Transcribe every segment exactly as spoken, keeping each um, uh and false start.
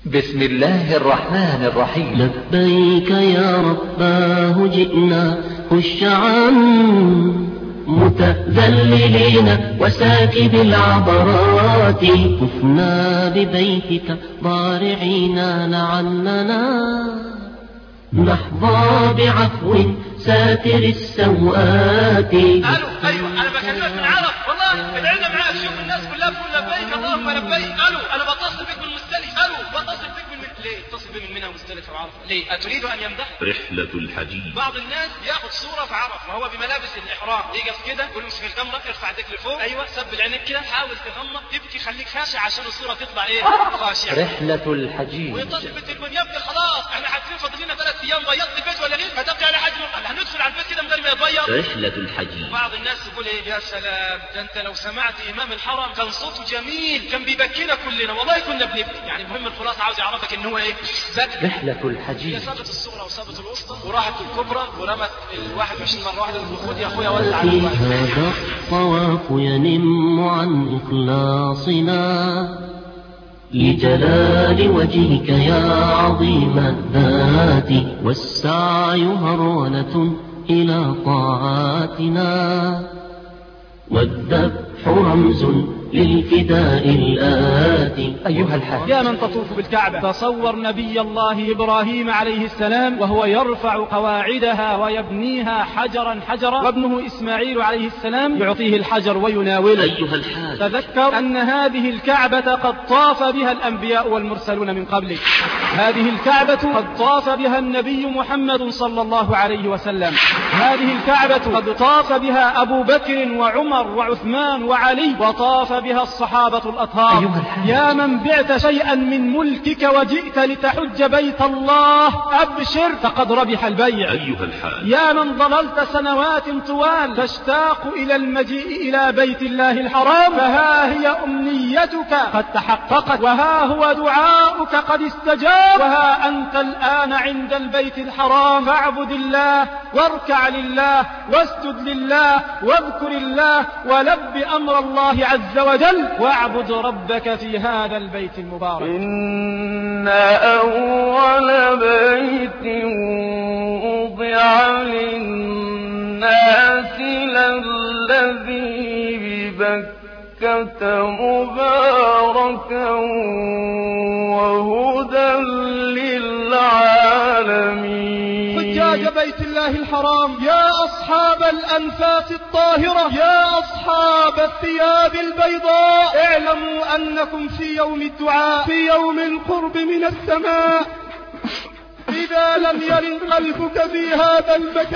بسم الله الرحمن الرحيم. لبيك يا رباه جئنا خشعا متذللين وساكب العبرات، طفنا ببيتك ضارعين لعلنا نحظى بعفو ساتر السوءات. قالوا ايوه انا بكلمك من عرب والله العلم معاك. شوف الناس كلها بتقول لبيك اللهم لبيك. قالوا انا بتصل بك من مزدلفه. قالوا بتصل بك من ليه اتصل بي من منها مزدلفه وعرفه ليه؟ اتريد ان يمدح رحلة الحديد. بعض الناس ياخذ صوره في عرف وهو بملابس الاحرام، يقف كده يقول امسك الكاميرا ارفع ايديك لفوق، ايوه سبل عينيك كده، حاول تغمض تبكي خليك خاشع عشان الصوره تطلع ايه؟ خاشعه. رحلة الحجيج. ويتصل بالتليفون يا ابني خلاص احنا حاطين فاضل لنا ثلاث ايام، بيضت البيت ولا ليه؟ فتبقى على حجمه هندخل على البيت كده من غير ما يتبيض. رحلة الحديد. بعض الناس يقول ايه يا سلام ده انت لو سمعت امام الحرم كان صوته جميل كان بيبكينا كلنا والله كنا بنبكي. يعني المهم الخلاصه عاوز يعرفك ان هو ايه؟ ذكي. رحلة الحجيج. هي صابت الصغرى وصابت الوسطى وراحت الكبرى ورمت الواحد وعشرين مره واحده الخد يا اخويا ولا على الواحد. هذا الطواف ينم عن إخلاصنا لجلال وجهك يا عظيم الذات، والسعي هرولة إلى طاعاتنا والذبح رمز للفداء الآتي. أيها الحاج، يا من تطوف بالكعبة تصور نبي الله إبراهيم عليه السلام وهو يرفع قواعدها ويبنيها حجرا حجرا، وابنه إسماعيل عليه السلام يعطيه الحجر ويناوله. أيها الحاج، تذكر أن هذه الكعبة قد طاف بها الأنبياء والمرسلون من قبلك. هذه الكعبة قد طاف بها النبي محمد صلى الله عليه وسلم. هذه الكعبة قد طاف بها أبو بكر وعمر وعثمان وعلي، وطاف بها الصحابة الأطهار. أيها يا من بعت شيئا من ملكك وجئت لتحج بيت الله أبشر فقد ربح البيع. أيها الحاج، يا من ضللت سنوات طوال تشتاق إلى المجيء إلى بيت الله الحرام، فها هي أمنيتك قد تحققت، وها هو دعاؤك قد استجاب، وها أنت الآن عند البيت الحرام، فاعبد الله واركع لله واسجد لله واذكر الله ولب أمر الله عز وجل، واعبد ربك في هذا البيت المبارك. إن أول بيت وضع للناس للذي ببكة مباركا وهدى للعالمين. حجاج بيت الله الحرام، يا أصحاب الأنفاس الطاهرة، يا أصحاب الثياب البيضاء، اعلموا أنكم في يوم الدعاء، في يوم القرب من السماء. إذا لم يلن قلبك في هذا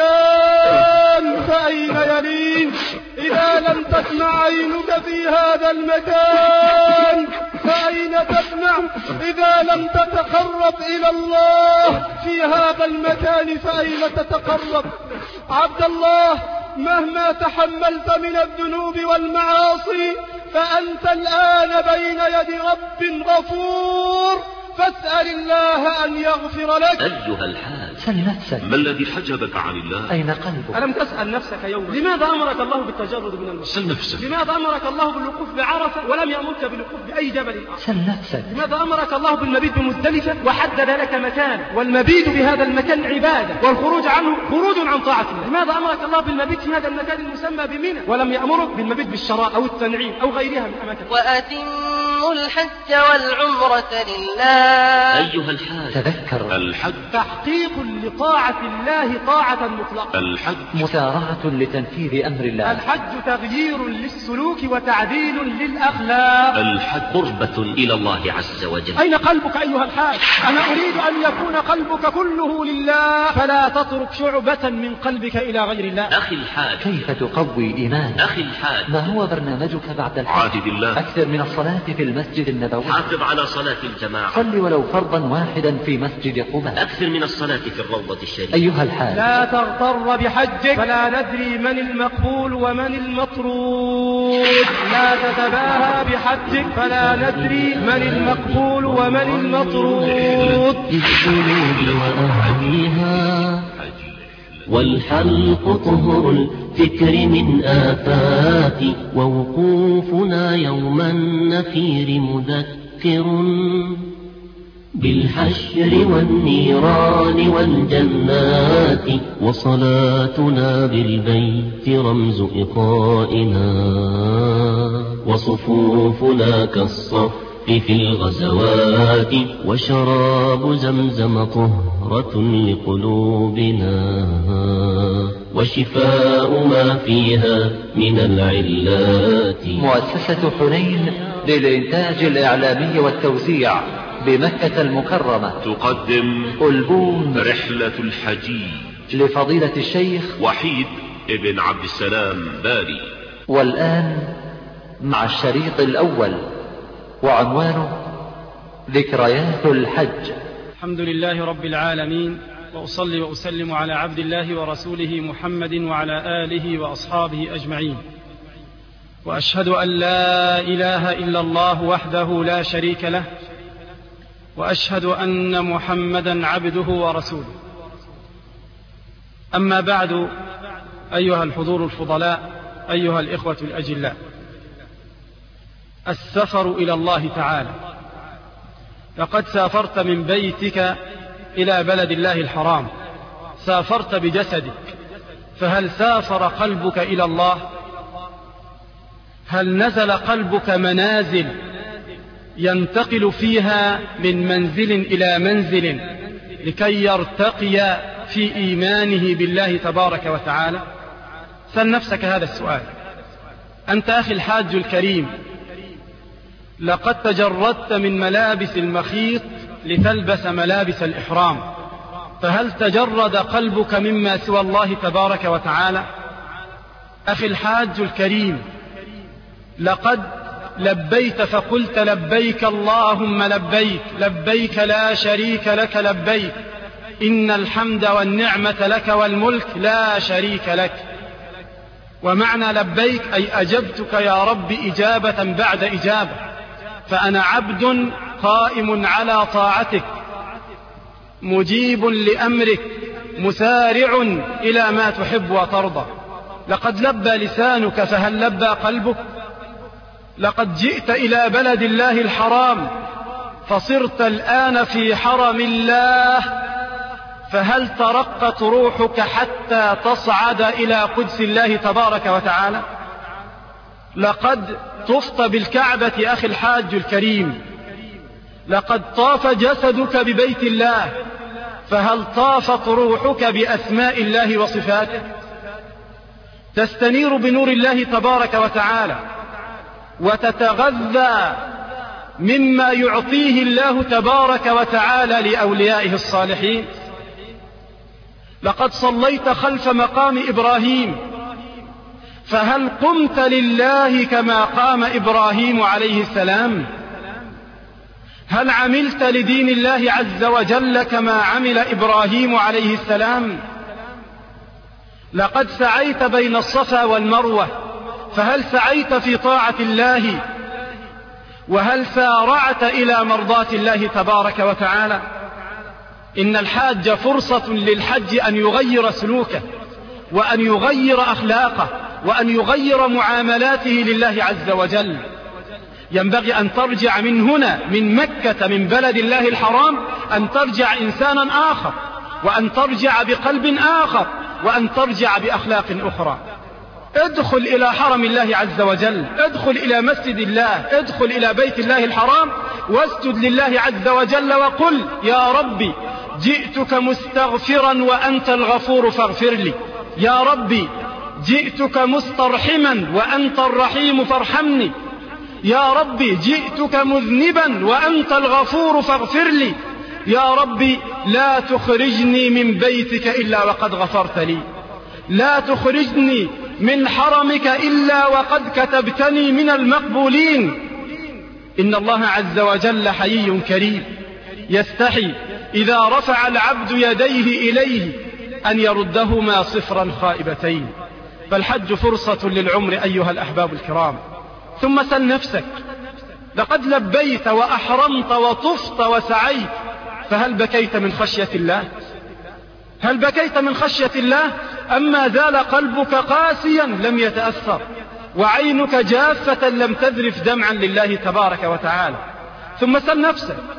المكان فأين يلين؟ إذا لم تسمع عينك في هذا المكان فأين تسمع؟ إذا لم تتقرب إلى الله في هذا المكان فأين تتقرب؟ عبد الله، مهما تحملت من الذنوب والمعاصي فأنت الآن بين يد رب غفور، فاسأل الله أن يغفر لك. أيها الحاج، سل نفسك، ما الذي حجبك عن الله؟ أين قلبك؟ ألم تسأل نفسك يوما لماذا أمرك الله بالتجرد من المسجد؟ سل نفسك. لماذا أمرك الله بالوقوف بعرفة ولم يأمرك بالوقوف بأي جبل آخر؟ سل نفسك. لماذا أمرك الله بالمبيت بمزدلفة وحدد لك مكان، والمبيت بهذا المكان عبادة والخروج عنه خروج عن طاعة الله؟ لماذا أمرك الله بالمبيت في هذا المكان المسمى بمنى ولم يأمرك بالمبيت بالشراء أو التنعيم أو غيرها من أماكن؟ وأتموا الحج والعمرة لله. أيها الحاج، تذكر، الحج تحقيق لطاعة الله طاعة مطلقة. الحج مسارعة لتنفيذ أمر الله. الحج تغيير للسلوك وتعديل للأخلاق. الحج قربة إلى الله عز وجل. أين قلبك أيها الحاج؟ أنا أريد أن يكون قلبك كله لله، فلا تترك شعبة من قلبك إلى غير الله. أخي الحاج، كيف تقوي إيمانك؟ أخي الحاج، ما هو برنامجك بعد الحج؟ عاهد الله، أكثر من الصلاة في المسجد النبوي، حافظ على صلاة الجماعة، صل ولو فرضا واحدا في مسجد قباء، أكثر من الصلاة في الروضة الشريفة. أيها الحاج، لا تغتر بحجك، فلا ندري من المقبول ومن المطرود. لا تتباهى بحجك، فلا ندري من المقبول ومن المطرود. الذنوب وأهلها والحلق طهر الفكر من آفات، ووقوفنا يوم النفير مذكر بالحشر والنيران والجنات، وصلاتنا بالبيت رمز إقائنا، وصفوفنا كالصف في الغزوات، وشراب زمزم طهرة لقلوبنا، وشفاء ما فيها من العلات. مؤسسة حنين للإنتاج الإعلامي والتوزيع بمكة المكرمة تقدم ألبوم رحلة الحجيج لفضيلة الشيخ وحيد ابن عبد السلام باري. والآن مع الشريط الأول وعنوانه ذكريات الحج. الحمد لله رب العالمين، وأصلي وأسلم على عبد الله ورسوله محمد وعلى آله وأصحابه أجمعين، وأشهد أن لا إله إلا الله وحده لا شريك له، وأشهد أن محمدا عبده ورسوله. أما بعد، أيها الحضور الفضلاء، أيها الإخوة الأجلاء، السفر إلى الله تعالى. لقد سافرت من بيتك إلى بلد الله الحرام، سافرت بجسدك، فهل سافر قلبك إلى الله؟ هل نزل قلبك منازل ينتقل فيها من منزل إلى منزل لكي يرتقي في إيمانه بالله تبارك وتعالى؟ سل نفسك هذا السؤال. أنت أخي الحاج الكريم، لقد تجردت من ملابس المخيط لتلبس ملابس الإحرام، فهل تجرد قلبك مما سوى الله تبارك وتعالى؟ أخي الحاج الكريم، لقد لبيت فقلت لبيك اللهم لبيك، لبيك لا شريك لك لبيك، إن الحمد والنعمة لك والملك لا شريك لك. ومعنى لبيك أي أجبتك يا رب إجابة بعد إجابة، فأنا عبد قائم على طاعتك، مجيب لأمرك، مسارع إلى ما تحب وترضى. لقد لبى لسانك، فهل لبى قلبك؟ لقد جئت إلى بلد الله الحرام، فصرت الآن في حرم الله، فهل ترقت روحك حتى تصعد إلى قدس الله تبارك وتعالى؟ لقد طفت بالكعبة أخي الحاج الكريم، لقد طاف جسدك ببيت الله، فهل طافت روحك بأسماء الله وصفاته؟ تستنير بنور الله تبارك وتعالى، وتتغذى مما يعطيه الله تبارك وتعالى لأوليائه الصالحين. لقد صليت خلف مقام إبراهيم، فهل قمت لله كما قام إبراهيم عليه السلام؟ هل عملت لدين الله عز وجل كما عمل إبراهيم عليه السلام؟ لقد سعيت بين الصفا والمروة، فهل سعيت في طاعة الله؟ وهل سارعت إلى مرضاة الله تبارك وتعالى؟ إن الحاج فرصة للحج أن يغير سلوكه، وأن يغير أخلاقه، وأن يغير معاملاته لله عز وجل. ينبغي أن ترجع من هنا، من مكة، من بلد الله الحرام، أن ترجع إنسانا آخر، وأن ترجع بقلب آخر، وأن ترجع بأخلاق أخرى. ادخل إلى حرم الله عز وجل، ادخل إلى مسجد الله، ادخل إلى بيت الله الحرام، واسجد لله عز وجل وقل يا ربي جئتك مستغفرا وأنت الغفور فاغفر لي، يا ربي جئتك مسترحما وأنت الرحيم فارحمني، يا ربي جئتك مذنبا وأنت الغفور فاغفر لي، يا ربي لا تخرجني من بيتك إلا وقد غفرت لي، لا تخرجني من حرمك إلا وقد كتبتني من المقبولين. إن الله عز وجل حيي كريم، يستحي إذا رفع العبد يديه إليه أن يردهما صفرا خائبتين. فالحج فرصة للعمر أيها الأحباب الكرام. ثم سل نفسك، لقد لبيت وأحرمت وطفت وسعيت، فهل بكيت من خشية الله؟ هل بكيت من خشية الله؟ أما زال قلبك قاسيا لم يتأثر، وعينك جافة لم تذرف دمعا لله تبارك وتعالى. ثم سل نفسك،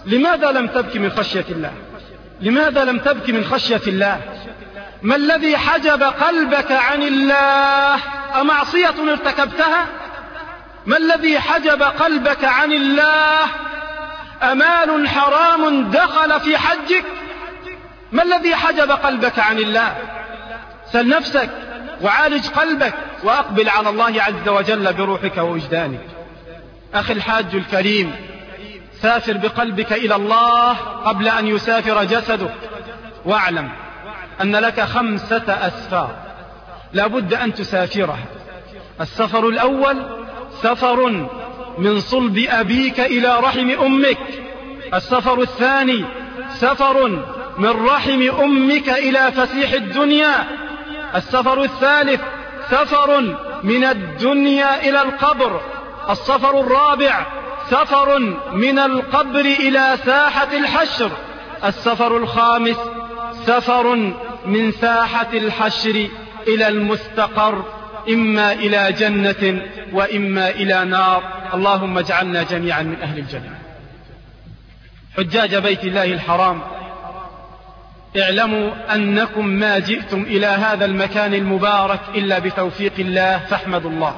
لماذا لم تبكي من خشية الله؟ لماذا لم تبكي من خشية الله؟ ما الذي حجب قلبك عن الله؟ أمعصية ارتكبتها؟ ما الذي حجب قلبك عن الله؟ أمال حرام دخل في حجك؟ ما الذي حجب قلبك عن الله؟ سل نفسك وعالج قلبك وأقبل على الله عز وجل بروحك ووجدانك. أخي الحاج الكريم، سافر بقلبك إلى الله قبل أن يسافر جسدك، واعلم أن لك خمسة أسفار لا بد أن تسافرها. السفر الأول سفر من صلب أبيك إلى رحم أمك. السفر الثاني سفر من رحم أمك إلى فسيح الدنيا. السفر الثالث سفر من الدنيا إلى القبر. السفر الرابع سفر من القبر إلى ساحة الحشر. السفر الخامس سفر من ساحة الحشر إلى المستقر، إما إلى جنة وإما إلى نار. اللهم اجعلنا جميعا من أهل الجنة. حجاج بيت الله الحرام، اعلموا أنكم ما جئتم إلى هذا المكان المبارك إلا بتوفيق الله، فاحمدوا الله.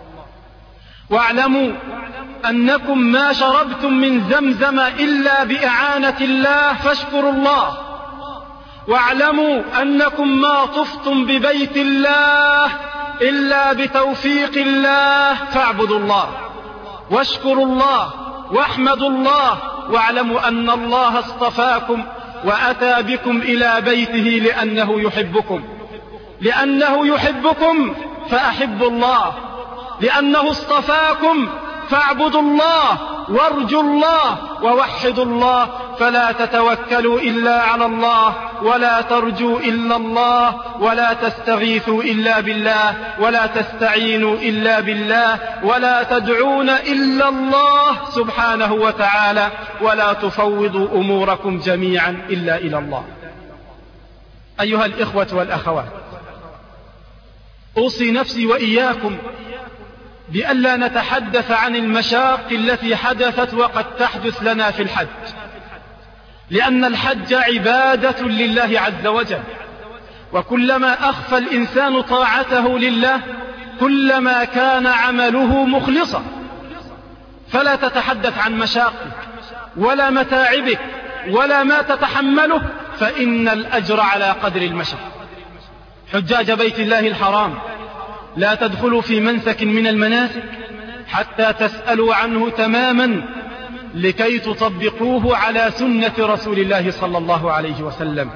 واعلموا أنكم ما شربتم من زمزم إلا بإعانة الله، فاشكروا الله. واعلموا أنكم ما طفتم ببيت الله إلا بتوفيق الله، فاعبدوا الله واشكروا الله واحمدوا الله. واعلموا أن الله اصطفاكم وأتى بكم إلى بيته لأنه يحبكم، لأنه يحبكم فأحبوا الله، لأنه اصطفاكم فاعبدوا الله وارجوا الله ووحدوا الله. فلا تتوكلوا إلا على الله، ولا ترجوا إلا الله، ولا تستغيثوا إلا بالله، ولا تستعينوا إلا بالله، ولا تدعون إلا الله سبحانه وتعالى، ولا تفوضوا أموركم جميعا إلا إلى الله. أيها الإخوة والأخوات، أوصي نفسي وإياكم بألا نتحدث عن المشاق التي حدثت وقد تحدث لنا في الحج، لأن الحج عبادة لله عز وجل، وكلما أخفى الإنسان طاعته لله كلما كان عمله مخلصا. فلا تتحدث عن مشاقك ولا متاعبك ولا ما تتحمله، فإن الأجر على قدر المشق. حجاج بيت الله الحرام، لا تدخلوا في منسك من المناسك حتى تسألوا عنه تماما لكي تطبقوه على سنة رسول الله صلى الله عليه وسلم.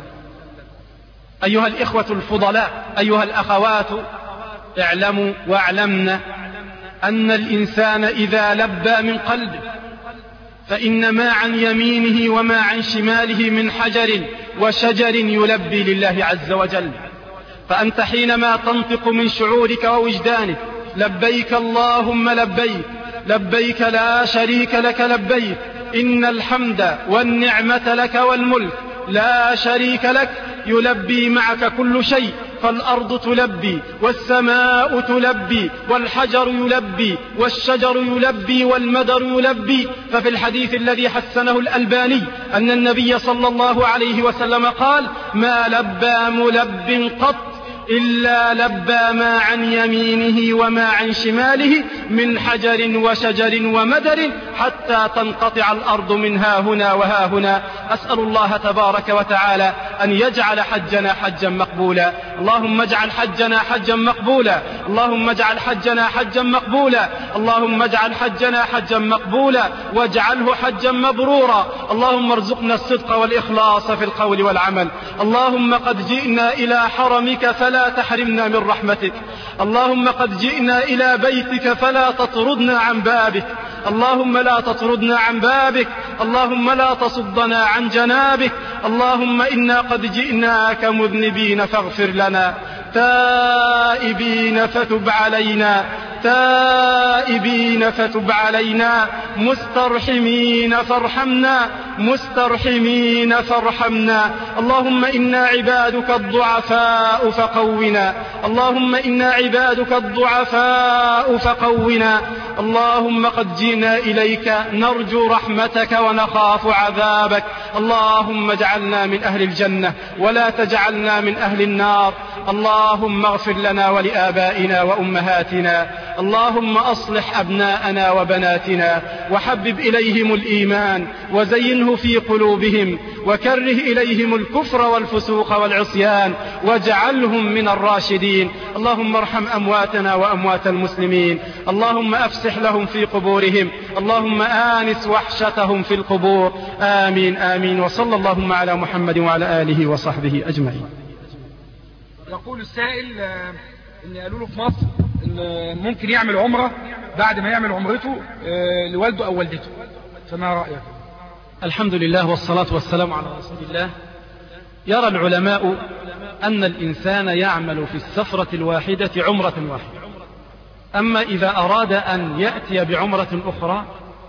أيها الإخوة الفضلاء، أيها الأخوات، اعلموا واعلمنا أن الإنسان إذا لبى من قلبه فإن ما عن يمينه وما عن شماله من حجر وشجر يلبي لله عز وجل. فأنت حينما تنطق من شعورك ووجدانك لبيك اللهم لبيك، لبيك لا شريك لك لبيك، إن الحمد والنعمة لك والملك لا شريك لك، يلبي معك كل شيء. فالأرض تلبي والسماء تلبي والحجر يلبي والشجر يلبي والمدر يلبي. ففي الحديث الذي حسنه الألباني أن النبي صلى الله عليه وسلم قال: ما لبى ملب قط إلا لبى ما عن يمينه وما عن شماله من حجر وشجر ومدر حتى تنقطع الأرض من ها هنا وها هنا. أسأل الله تبارك وتعالى أن يجعل حجنا حجا مقبولا. اللهم اجعل حجنا حجا مقبولا، اللهم اجعل حجنا حجا مقبولا، اللهم اجعل حجنا حجا مقبولا واجعله حجا مبرورا. اللهم ارزقنا الصدق والإخلاص في القول والعمل. اللهم قد جئنا إلى حرمك فلا تحرمنا من رحمتك، اللهم قد جئنا إلى بيتك فلا تطردنا عن بابك، اللهم لا تطردنا عن بابك، اللهم لا تصدنا عن جنابك. اللهم إنا قد جئناك مذنبين فاغفر لنا، تائبين فتب علينا، تائبين فتب علينا، مسترحمين فارحمنا، مسترحمين فارحمنا. اللهم إنا عبادك الضعفاء فقونا. اللهم إنا عبادك الضعفاء فقونا. اللهم قد جئنا إليك نرجو رحمتك ونخاف عذابك. اللهم اجعلنا من أهل الجنة ولا تجعلنا من أهل النار. اللهم اغفر لنا ولآبائنا وأمهاتنا. اللهم أصلح أبناءنا وبناتنا وحبب إليهم الإيمان وزينه في قلوبهم وكره إليهم الكفر والفسوق والعصيان واجعلهم من الراشدين. اللهم ارحم أمواتنا وأموات المسلمين. اللهم أفسح لهم في قبورهم. اللهم آنس وحشتهم في القبور. آمين آمين. وصلى اللهم على محمد وعلى آله وصحبه أجمعين. يقول السائل ان قالوا له في مصر ان ممكن يعمل عمرة بعد ما يعمل عمرته لوالده او والدته، فما رأيك؟ الحمد لله والصلاة والسلام على رسول الله. يرى العلماء أن الإنسان يعمل في السفرة الواحدة عمرة واحدة، أما إذا أراد أن يأتي بعمرة أخرى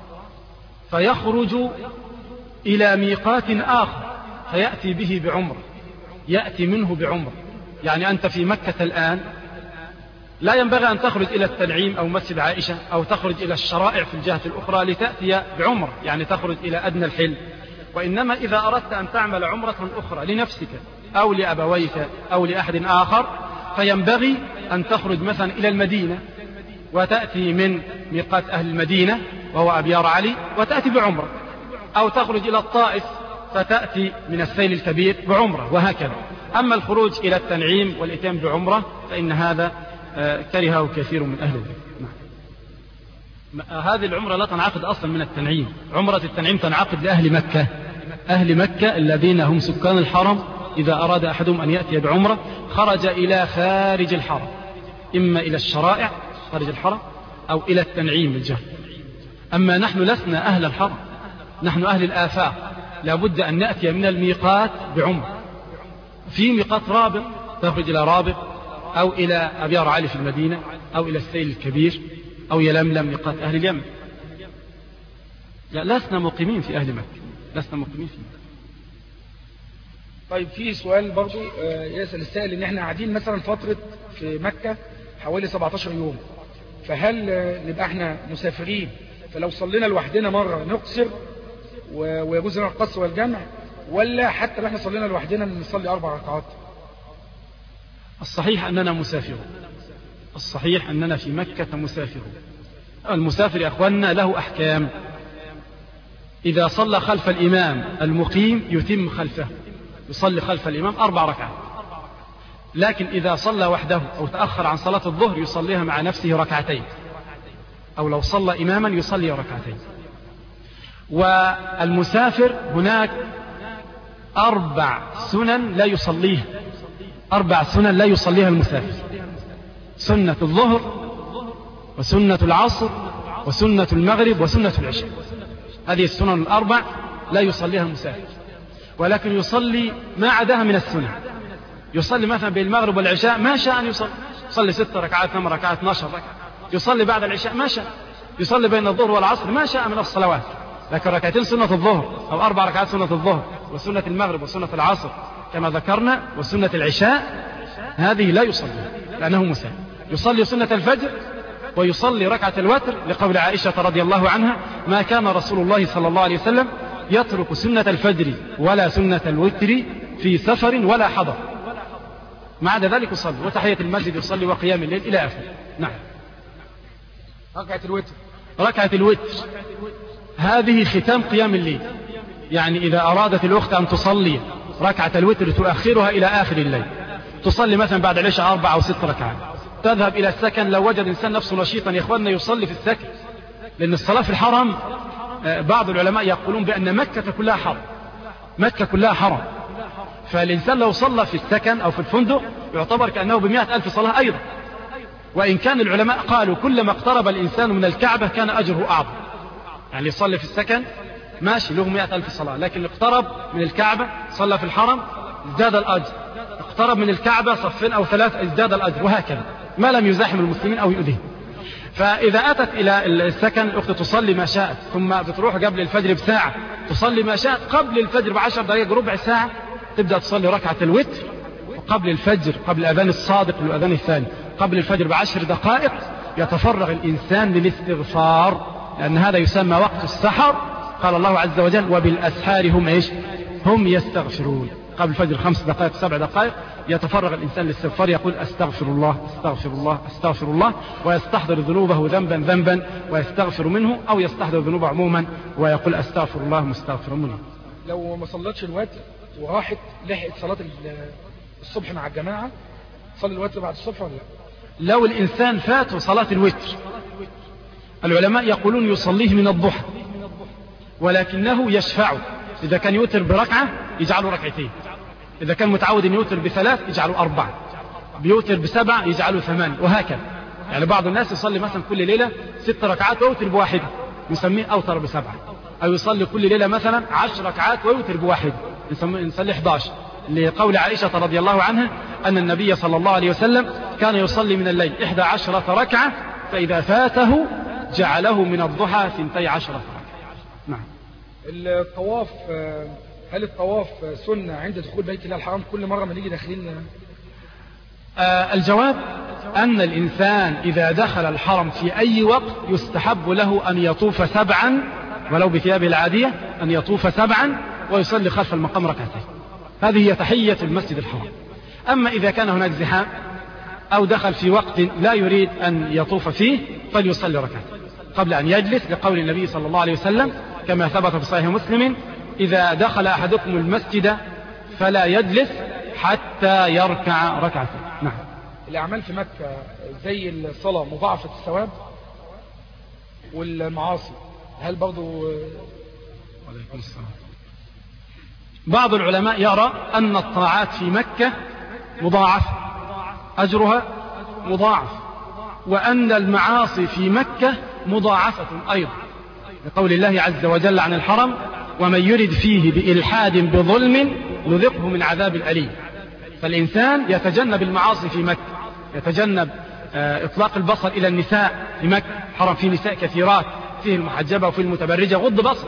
فيخرج إلى ميقات آخر فيأتي به بعمرة، يأتي منه بعمرة. يعني أنت في مكة الآن لا ينبغي أن تخرج إلى التنعيم أو مسجد عائشة أو تخرج إلى الشرائع في الجهة الأخرى لتأتي بعمرة، يعني تخرج إلى أدنى الحل. وإنما إذا أردت أن تعمل عمرة أخرى لنفسك أو لأبويك أو لأحد آخر فينبغي أن تخرج مثلا إلى المدينة وتأتي من ميقات أهل المدينة وهو أبيار علي وتأتي بعمرة، أو تخرج إلى الطائف فتأتي من السيل الكبير بعمرة، وهكذا. أما الخروج إلى التنعيم والإتيان بعمرة فإن هذا كرهه كثير من أهل العلم. هذه العمرة لا تنعقد أصلا من التنعيم. عمرة التنعيم تنعقد لأهل مكة، أهل مكة الذين هم سكان الحرم. إذا أراد أحدهم أن يأتي بعمرة خرج إلى خارج الحرم، إما إلى الشرائع خارج الحرم أو إلى التنعيم الجهة. أما نحن لسنا أهل الحرم، نحن أهل الآفاق، لابد أن نأتي من الميقات بعمرة. في ميقات رابط تخرج إلى رابط أو إلى أبيار علي في المدينة أو إلى السيل الكبير أو يلملم ميقات أهل اليمن. لا، لسنا مقيمين في أهل مكة، لسنا مقيمين في مكة. طيب في سؤال برضو يسأل السائل إن احنا قاعدين مثلا فترة في مكة حوالي سبعة عشر يوم، فهل نبقى احنا مسافرين فلو صلينا لوحدنا مرة نقصر ويجوز لنا القصر والجمع، ولا حتى لو احنا صلينا لوحدنا نصلي أربع ركعات؟ الصحيح أننا مسافرون، الصحيح أننا في مكة مسافرون. المسافر يا أخواننا له أحكام. إذا صلى خلف الإمام المقيم يتم خلفه، يصلي خلف الإمام أربع ركعات. لكن إذا صلى وحده أو تأخر عن صلاة الظهر يصليها مع نفسه ركعتين، أو لو صلى إماما يصلي ركعتين. والمسافر هناك أربع سنن لا يصليها، أربع سنن لا يصليها المسافر: سنة الظهر وسنة العصر وسنة المغرب وسنة العشاء. هذه السنن الأربع لا يصليها المسافر، ولكن يصلي ما عداها من السنن. يصلي مثلا بين المغرب والعشاء ما شاء أن يصلي، يصلي ست ركعات ثمان ركعات اثناشر ركعة. يصلي بعد العشاء ما شاء، يصلي بين الظهر والعصر ما شاء من الصلوات. لكن ركعتين سنة الظهر أو أربع ركعات سنة الظهر وسنة المغرب وسنة العصر كما ذكرنا وسنة العشاء هذه لا يصلي لأنه مسافر. يصلي سنة الفجر ويصلي ركعة الوتر لقول عائشة رضي الله عنها: ما كان رسول الله صلى الله عليه وسلم يترك سنة الفجر ولا سنة الوتر في سفر ولا حضر. ما عدا ذلك يصلي، وتحية المسجد يصلي وقيام الليل إلى آخره. نعم. ركعة الوتر ركعة الوتر هذه ختام قيام الليل. يعني إذا أرادت الأخت أن تصلي ركعة الوتر تؤخرها إلى آخر الليل، تصلي مثلا بعد العشاء أربع أو ست ركعات، تذهب إلى السكن. لو وجد إنسان نفسه نشيطا يا إخواننا يصلي في السكن، لأن الصلاة في الحرم بعض العلماء يقولون بأن مكة كلها حرم، مكة كلها حرم. فالإنسان لو صلى في السكن أو في الفندق يعتبر كأنه بمئة ألف صلاة أيضا. وإن كان العلماء قالوا كلما اقترب الإنسان من الكعبة كان أجره أعظم. يعني يصلي في السكن ماشي له مئة ألف صلاة، لكن اقترب من الكعبة صلى في الحرم ازداد الأجر، اقترب من الكعبة صفين أو ثلاث ازداد الأجر، وهكذا ما لم يزاحم المسلمين أو يؤذيهم. فإذا أتت إلى السكن الأخت تصلي ما شاءت، ثم بتروح قبل الفجر بساعة تصلي ما شاءت، قبل الفجر بعشر دقائق ربع ساعة تبدأ تصلي ركعة الوتر، وقبل الفجر قبل الأذان الصادق والأذان الثاني قبل الفجر بعشر دقائق يتفرغ الإنسان للاستغفار، لأن هذا يسمى وقت السحر. قال الله عز وجل وبالأسحار هم إيش؟ هم يستغفرون. قبل الفجر خمس دقائق سبع دقائق يتفرغ الإنسان للاستغفار، يقول أستغفر الله أستغفر الله أستغفر الله، ويستحضر ذنوبه ذنبا ذنبا ويستغفر منه، أو يستحضر ذنوبه عموما ويقول أستغفر الله مستغفر منه. لو ما صلتش الوتر وراحت لحقت صلاة الصبح مع الجماعة، صلي الوتر بعد الصبح ولا لا؟ لو الإنسان فاته صلاة الوتر العلماء يقولون يصليه من الضحى، ولكنه يشفعه. إذا كان يوتر بركعة يجعله ركعتين، إذا كان متعود أن يوتر بثلاث يجعله أربعة، بيوتر بسبعة يجعله ثمان، وهكذا. يعني بعض الناس يصلي مثلا كل ليلة ست ركعات ويوتر بواحدة نسميه أوتر بسبعة، أو يصلي كل ليلة مثلا عشر ركعات ويوتر بواحدة نسميه إحدى عشر، لقول عائشة رضي الله عنها أن النبي صلى الله عليه وسلم كان يصلي من الليل إحدى عشرة ركعة، فإذا فاته جعله من الضحى ثنتي عشرة ركعة. نعم. الطواف، هل الطواف سنة عند دخول بيت الله الحرام كل مرة ما نيجي داخلين؟ آه الجواب أن الإنسان إذا دخل الحرم في أي وقت يستحب له أن يطوف سبعا ولو بثيابه العادية، أن يطوف سبعا ويصلي خلف المقام ركعتين. هذه هي تحية المسجد الحرام. أما إذا كان هناك زحام أو دخل في وقت لا يريد أن يطوف فيه فليصلي ركعتين قبل أن يجلس، لقول النبي صلى الله عليه وسلم كما ثبت في صحيح مسلم إذا دخل أحدكم المسجد فلا يجلس حتى يركع ركعتين. نعم. الأعمال في مكة زي الصلاة مضاعفة الثواب والمعاصي، هل برضو؟ عليكم السلام. بعض العلماء يرى أن الطاعات في مكة مضاعفة أجرها مضاعف، وأن المعاصي في مكة مضاعفة أيضا، لقول الله عز وجل عن الحرم ومن يرد فيه بإلحاد بظلم نذقه من عذاب أليم. فالإنسان يتجنب المعاصي في مكة، يتجنب إطلاق البصر إلى النساء في مكة، حرم فيه نساء كثيرات، فيه المحجبة وفيه المتبرجة، غض بصر.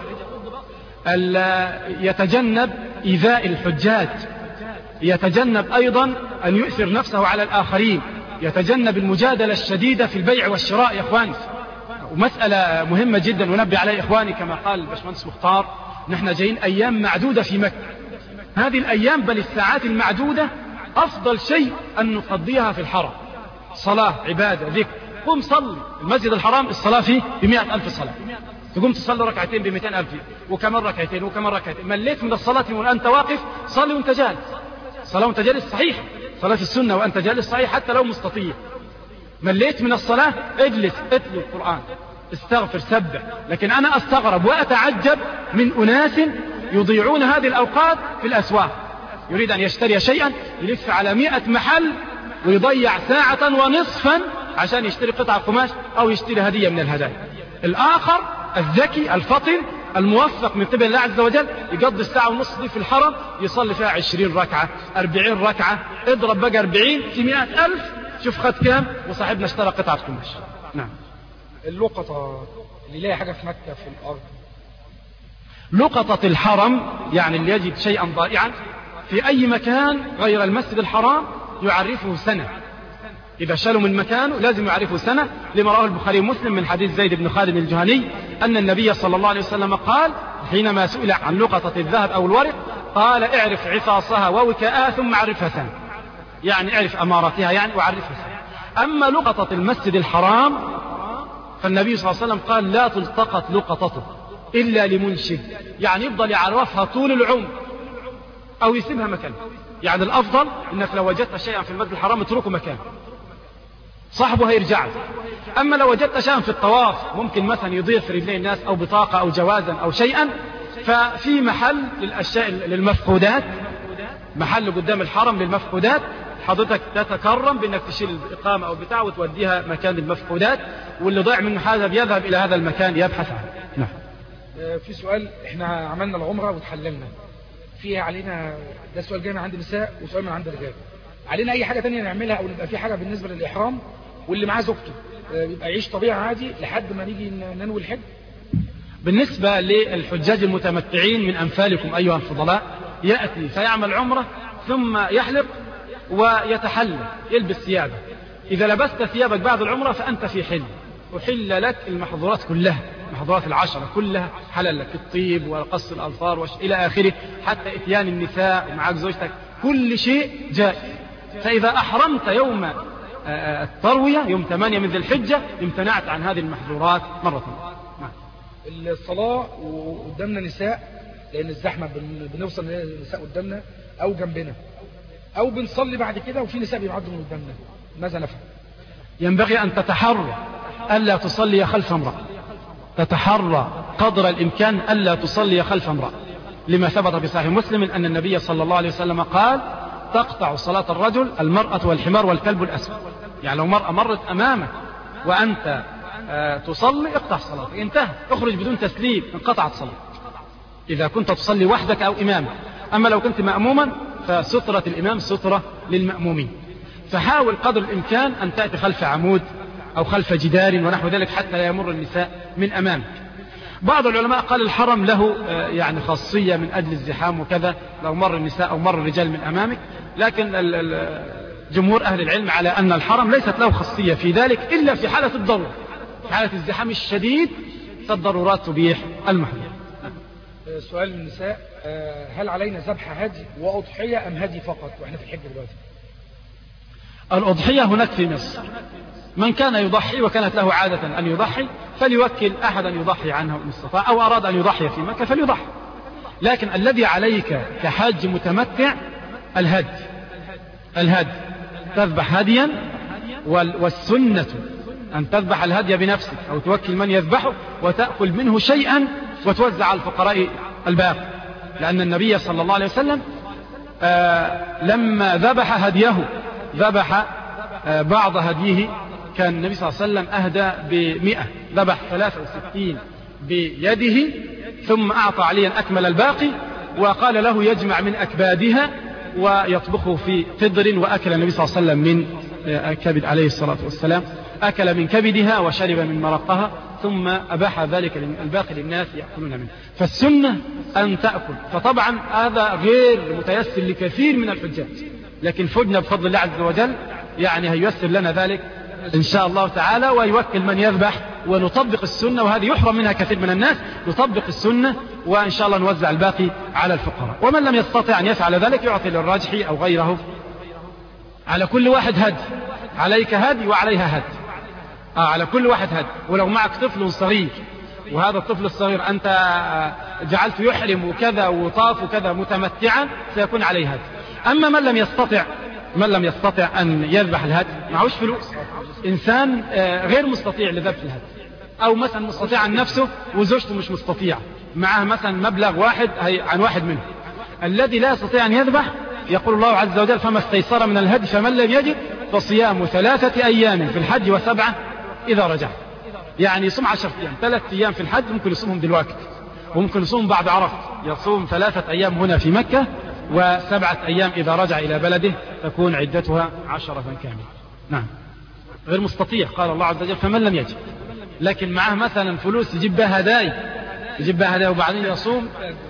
يتجنب إيذاء الحجاج، يتجنب أيضا أن يؤثر نفسه على الآخرين، يتجنب المجادلة الشديدة في البيع والشراء يا إخواني. ومسألة مهمة جدا ونبي عليها إخواني كما قال الباشمهندس مختار، نحن جايين أيام معدودة في مكة، هذه الأيام بل الساعات المعدودة أفضل شيء أن نقضيها في الحرم، صلاة عبادة ذكر. قم صلي المسجد الحرام الصلاة فيه بمئة ألف صلاة، تقوم تصلي ركعتين بمئتين ألف، وكمان ركعتين وكمان ركعتين. مليت من الصلاة وأنت واقف صلي وأنت جالس، صلاة وأنت جالس صحيح، صلاة السنة وأنت جالس صحيح حتى لو مستطيع. مليت من الصلاة اجلس اتلو القرآن استغفر سبح. لكن أنا أستغرب وأتعجب من أناس يضيعون هذه الأوقات في الأسواق، يريد أن يشتري شيئا يلف على مئة محل ويضيع ساعة ونصفا عشان يشتري قطعة قماش أو يشتري هدية من الهدايا. الآخر الذكي الفطن الموفق من قبل الله عز وجل يقضي الساعة ونصف دي في الحرم، يصلي فيها عشرين ركعة أربعين ركعة، اضرب بقى أربعين في مئة ألف، شوف خد كام، وصاحبنا اشترى قطعة قماش. نعم. اللقطة اللي يلاقي حاجة في مكة في الأرض، لقطة الحرم يعني اللي يجد شيئا ضائعا في أي مكان غير المسجد الحرام يعرفه سنة، إذا شالوا من مكانه لازم يعرفه سنة، لما رواه البخاري ومسلم من حديث زيد بن خالد الجهني أن النبي صلى الله عليه وسلم قال حينما سئل عن لقطة الذهب أو الورق قال اعرف عفاصها ووكاءها ثم عرفها سنة، يعني اعرف أماراتها يعني وعرفها سنة. أما لقطة المسجد الحرام فالنبي صلى الله عليه وسلم قال لا تلتقط لقطته إلا لمنشد، يعني يفضل يعرفها طول العمر أو يسيبها مكانه. يعني الأفضل إنك لو وجدت شيئا في المسجد الحرام اتركه مكانه، صاحبه هيرجع له. أما لو وجدت شيئا في الطواف ممكن مثلا يضيف رجلي الناس أو بطاقة أو جوازا أو شيئا، ففي محل للأشياء للمفقودات، محل قدام الحرم للمفقودات، حضرتك تتكرم بأنك تشيل الإقامة أو بتاع وتوديها مكان المفقودات، واللي ضيع منه هذا بيذهب إلى هذا المكان يبحث عنه. نعم. في سؤال، احنا عملنا العمرة وتحللنا فيها علينا، ده سؤال جاي من عند النساء وسؤال من عند الرجال، علينا أي حاجة تانية نعملها أو نبقى في حاجة بالنسبة للإحرام واللي معاه زوجته يبقى يعيش طبيعة عادي لحد ما نيجي ننوي الحج؟ بالنسبة للحجاج المتمتعين من أمثالكم أيها الفضلاء، يأتي فيعمل عمرة ثم يحلق ويتحلل يلبس ثيابه. إذا لبست ثيابك بعد العمرة فأنت في حل، وحل لك المحظورات كلها، المحظورات العشرة كلها حلال لك، الطيب وقص الأظفار وش... إلى آخره، حتى إتيان النساء ومعاك زوجتك، كل شيء جائز. فإذا أحرمت يوم التروية يوم ثمانية من ذي الحجة امتنعت عن هذه المحظورات مرة. الصلاة وقدامنا نساء، لأن الزحمة بنوصل للنساء قدامنا أو جنبنا، أو بنصلي بعد كده وفي نساء بيعدوا من قدامنا، ماذا نفعل؟ ينبغي أن تتحرى ألا تصلي خلف امرأة، تتحرى قدر الإمكان ألا تصلي خلف امرأة، لما ثبت في صحيح مسلم أن النبي صلى الله عليه وسلم قال: تقطع صلاة الرجل المرأة والحمار والكلب الأسود. يعني لو مرأة مرت أمامك وأنت آه تصلي اقطع صلاتك، انتهى، اخرج بدون تسليم، انقطعت صلاتك إذا كنت تصلي وحدك أو إمامك. أما لو كنت مأموما فسترة الإمام سترة للمأمومين. فحاول قدر الإمكان أن تأتي خلف عمود أو خلف جدار ونحو ذلك حتى لا يمر النساء من أمامك. بعض العلماء قال الحرم له آه يعني خاصية من أجل الزحام وكذا، لو مر النساء أو مر الرجال من أمامك، لكن جمهور أهل العلم على أن الحرم ليست له خاصية في ذلك إلا في حالة الضرورة، في حالة الزحام الشديد فالضرورات تبيح المحظور. سؤال النساء: هل علينا ذبح هدي وأضحية أم هدي فقط وإحنا في الحج دلوقتي؟ الأضحية هناك في مصر، من كان يضحي وكانت له عادة أن يضحي فليوكل أحدا يضحي عنه إن استطاع، أو أراد أن يضحي في مكة فليضحي. لكن الذي عليك كحاج متمتع الهدي، الهدي تذبح هديا، والسنة أن تذبح الهدي بنفسك أو توكل من يذبحه وتأكل منه شيئا وتوزع على الفقراء الباقي، لأن النبي صلى الله عليه وسلم آه لما ذبح هديه ذبح آه بعض هديه، كان النبي صلى الله عليه وسلم أهدى بمئة، ذبح ثلاثة وستين بيده ثم أعطى عليا أكمل الباقي وقال له يجمع من أكبادها ويطبخه في قدر، وأكل النبي صلى الله عليه وسلم من كبد عليه الصلاة والسلام، أكل من كبدها وشرب من مرقها ثم أباح ذلك الباقي للناس يأكلون منه. فالسنة أن تأكل، فطبعا هذا غير متيسر لكثير من الحجاج، لكن فدنا بفضل الله عز وجل يعني هيسر لنا ذلك إن شاء الله تعالى، ويوكل من يذبح ونطبق السنة، وهذه يحرم منها كثير من الناس، نطبق السنة وإن شاء الله نوزع الباقي على الفقراء. ومن لم يستطع أن يفعل ذلك يعطي للراجحي أو غيره. على كل واحد هدي، عليك هدي وعليها هدي، آه على كل واحد هدي. ولو معك طفل صغير وهذا الطفل الصغير أنت جعلته يحرم وكذا وطاف وكذا متمتعا سيكون عليه هدي. أما من لم يستطع من لم يستطع أن يذبح الهدي، معهوش فلوس، إنسان غير مستطيع لذبح الهدي، أو مثلا مستطيع عن نفسه وزوجته مش مستطيعة، معه مثلا مبلغ واحد عن واحد منه، الذي لا يستطيع أن يذبح يقول الله عز وجل: فما استيسر من الهدي فمن لم يجد فصيام ثلاثة أيام في الحج وسبعة إذا رجع. يعني يصوم عشرة أيام، ثلاثة أيام في الحج ممكن يصومهم دلوقتي، وممكن يصوم بعد عرفة، يصوم ثلاثة أيام هنا في مكة وسبعة أيام إذا رجع إلى بلده تكون عدتها عشرة كاملة. نعم، غير مستطيع، قال الله عز وجل: فمن لم يجد. لكن معه مثلا فلوس يجيب بها هداي، يجيب بها هداي وبعدين يصوم.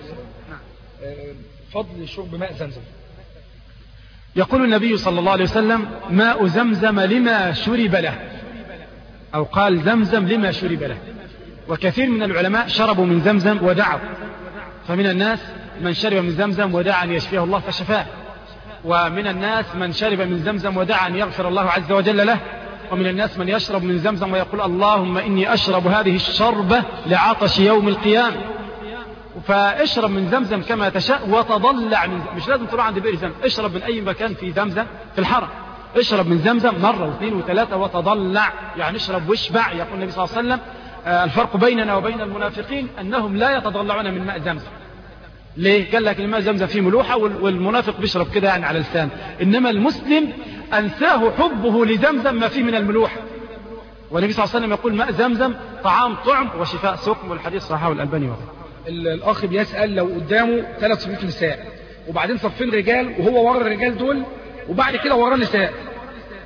فضل شرب ماء زمزم. يقول النبي صلى الله عليه وسلم: ماء زمزم لما شرب له، أو قال زمزم لما شرب له. وكثير من العلماء شربوا من زمزم ودعوا، فمن الناس من شرب من زمزم ودعا أن يشفيه الله فشفاه، ومن الناس من شرب من زمزم ودعا أن يغفر الله عز وجل له، ومن الناس من يشرب من زمزم ويقول: اللهم إني أشرب هذه الشربة لعطش يوم القيامة. فاشرب من زمزم كما تشاء وتضلع من زمزم. مش لازم تروح عند بئر زمزم، اشرب من أي مكان في زمزم في الحرم، اشرب من زمزم مرة واثنين وثلاثة وتضلع، يعني اشرب واشبع. يقول النبي صلى الله عليه وسلم: الفرق بيننا وبين المنافقين أنهم لا يتضلعون من ماء زمزم. ليه؟ قال لك الماء زمزم فيه ملوحة والمنافق بيشرب كده يعني على لسان، إنما المسلم أنساه حبه لزمزم ما فيه من الملوحة. والنبي صلى الله عليه وسلم يقول: ماء زمزم طعام طعم وشفاء سقم، والحديث صححه الألباني وغيره. الأخ بيسأل: لو قدامه ثلاث صفوف نساء وبعدين صفين رجال وهو ورا الرجال دول وبعد كده ورا نساء،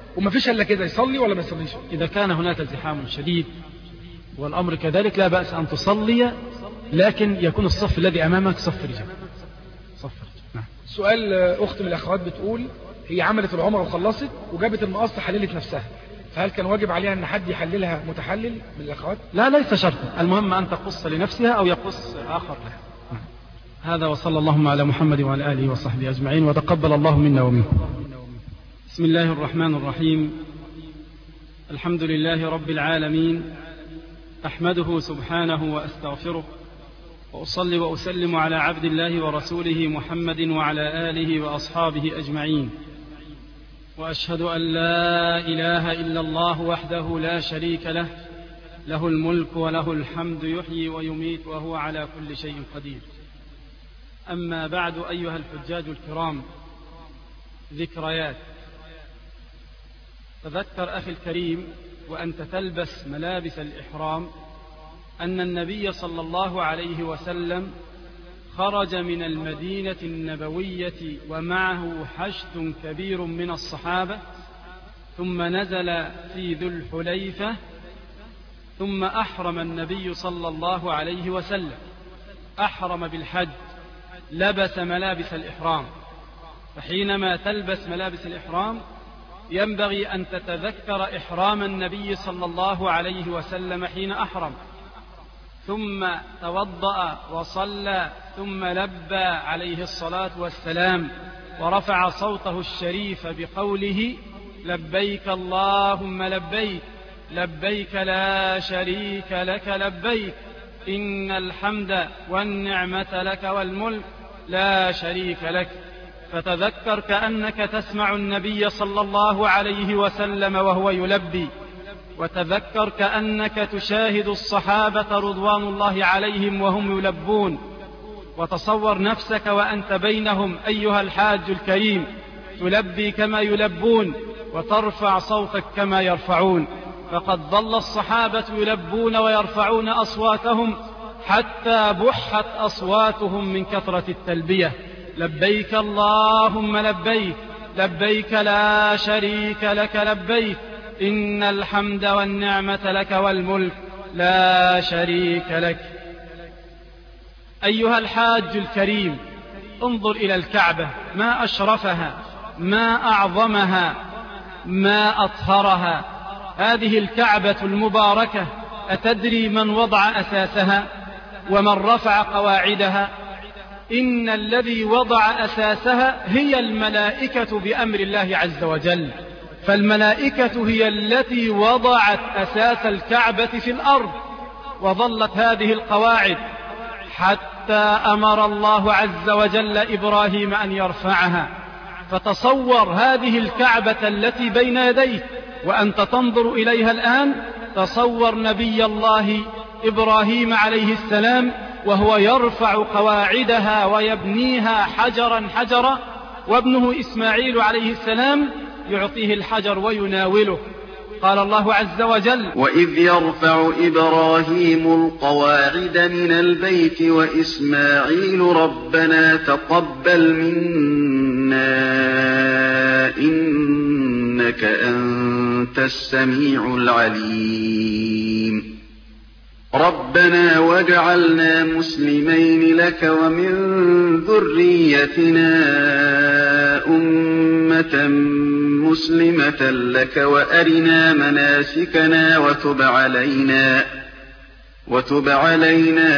وما فيش الا كده، يصلي ولا ما يصليش؟ إذا كان هناك ازدحام شديد والأمر كذلك لا بأس أن تصلي، لكن يكون الصف الذي أمامك صف رجال. صف رجال. نعم. سؤال أخت من الأخوات بتقول هي عملت العمرة وخلصت وجابت المقص حللت نفسها، فهل كان واجب عليها أن حد يحللها متحلل من الأخوات؟ لا، ليس شرطا، المهم أن تقص لنفسها أو يقص آخر لها. نعم. هذا وصلى اللهم على محمد وعلى آله وصحبه أجمعين، وتقبل الله منا ومنكم. بسم الله الرحمن الرحيم. الحمد لله رب العالمين، أحمده سبحانه وأستغفره، وأصلي وأسلم على عبد الله ورسوله محمد وعلى آله وأصحابه أجمعين، وأشهد أن لا إله إلا الله وحده لا شريك له، له الملك وله الحمد، يحيي ويميت وهو على كل شيء قدير. أما بعد، أيها الحجاج الكرام، ذكريات. تذكر أخي الكريم وأنت تلبس ملابس الإحرام أن النبي صلى الله عليه وسلم خرج من المدينة النبوية ومعه حشد كبير من الصحابة، ثم نزل في ذو الحليفة، ثم أحرم النبي صلى الله عليه وسلم، أحرم بالحج، لبس ملابس الإحرام. فحينما تلبس ملابس الإحرام ينبغي أن تتذكر إحرام النبي صلى الله عليه وسلم حين أحرم، ثم توضأ وصلى، ثم لبى عليه الصلاة والسلام ورفع صوته الشريف بقوله: لبيك اللهم لبيك، لبيك لا شريك لك لبيك، إن الحمد والنعمة لك والملك لا شريك لك. فتذكر كأنك تسمع النبي صلى الله عليه وسلم وهو يلبي، وتذكر كأنك تشاهد الصحابة رضوان الله عليهم وهم يلبون، وتصور نفسك وأنت بينهم أيها الحاج الكريم، تلبي كما يلبون وترفع صوتك كما يرفعون. فقد ظل الصحابة يلبون ويرفعون أصواتهم حتى بحت أصواتهم من كثرة التلبية: لبيك اللهم لبيك، لبيك لا شريك لك لبيك، إن الحمد والنعمة لك والملك لا شريك لك. أيها الحاج الكريم، انظر إلى الكعبة، ما أشرفها، ما أعظمها، ما أطهرها. هذه الكعبة المباركة، أتدري من وضع أساسها ومن رفع قواعدها؟ إن الذي وضع أساسها هي الملائكة بأمر الله عز وجل. فالملائكة هي التي وضعت أساس الكعبة في الأرض، وظلت هذه القواعد حتى أمر الله عز وجل إبراهيم أن يرفعها. فتصور هذه الكعبة التي بين يديك وأنت تنظر إليها الآن، تصور نبي الله إبراهيم عليه السلام وهو يرفع قواعدها ويبنيها حجرا حجرا، وابنه إسماعيل عليه السلام يعطيه الحجر ويناوله. قال الله عز وجل: وإذ يرفع إبراهيم القواعد من البيت وإسماعيل ربنا تقبل منا إنك أنت السميع العليم ربنا واجعلنا مسلمين لك ومن ذريتنا أمة مسلمة لك وأرنا مناسكنا وتب علينا وتب علينا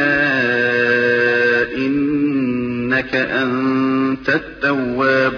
إنك أنت التواب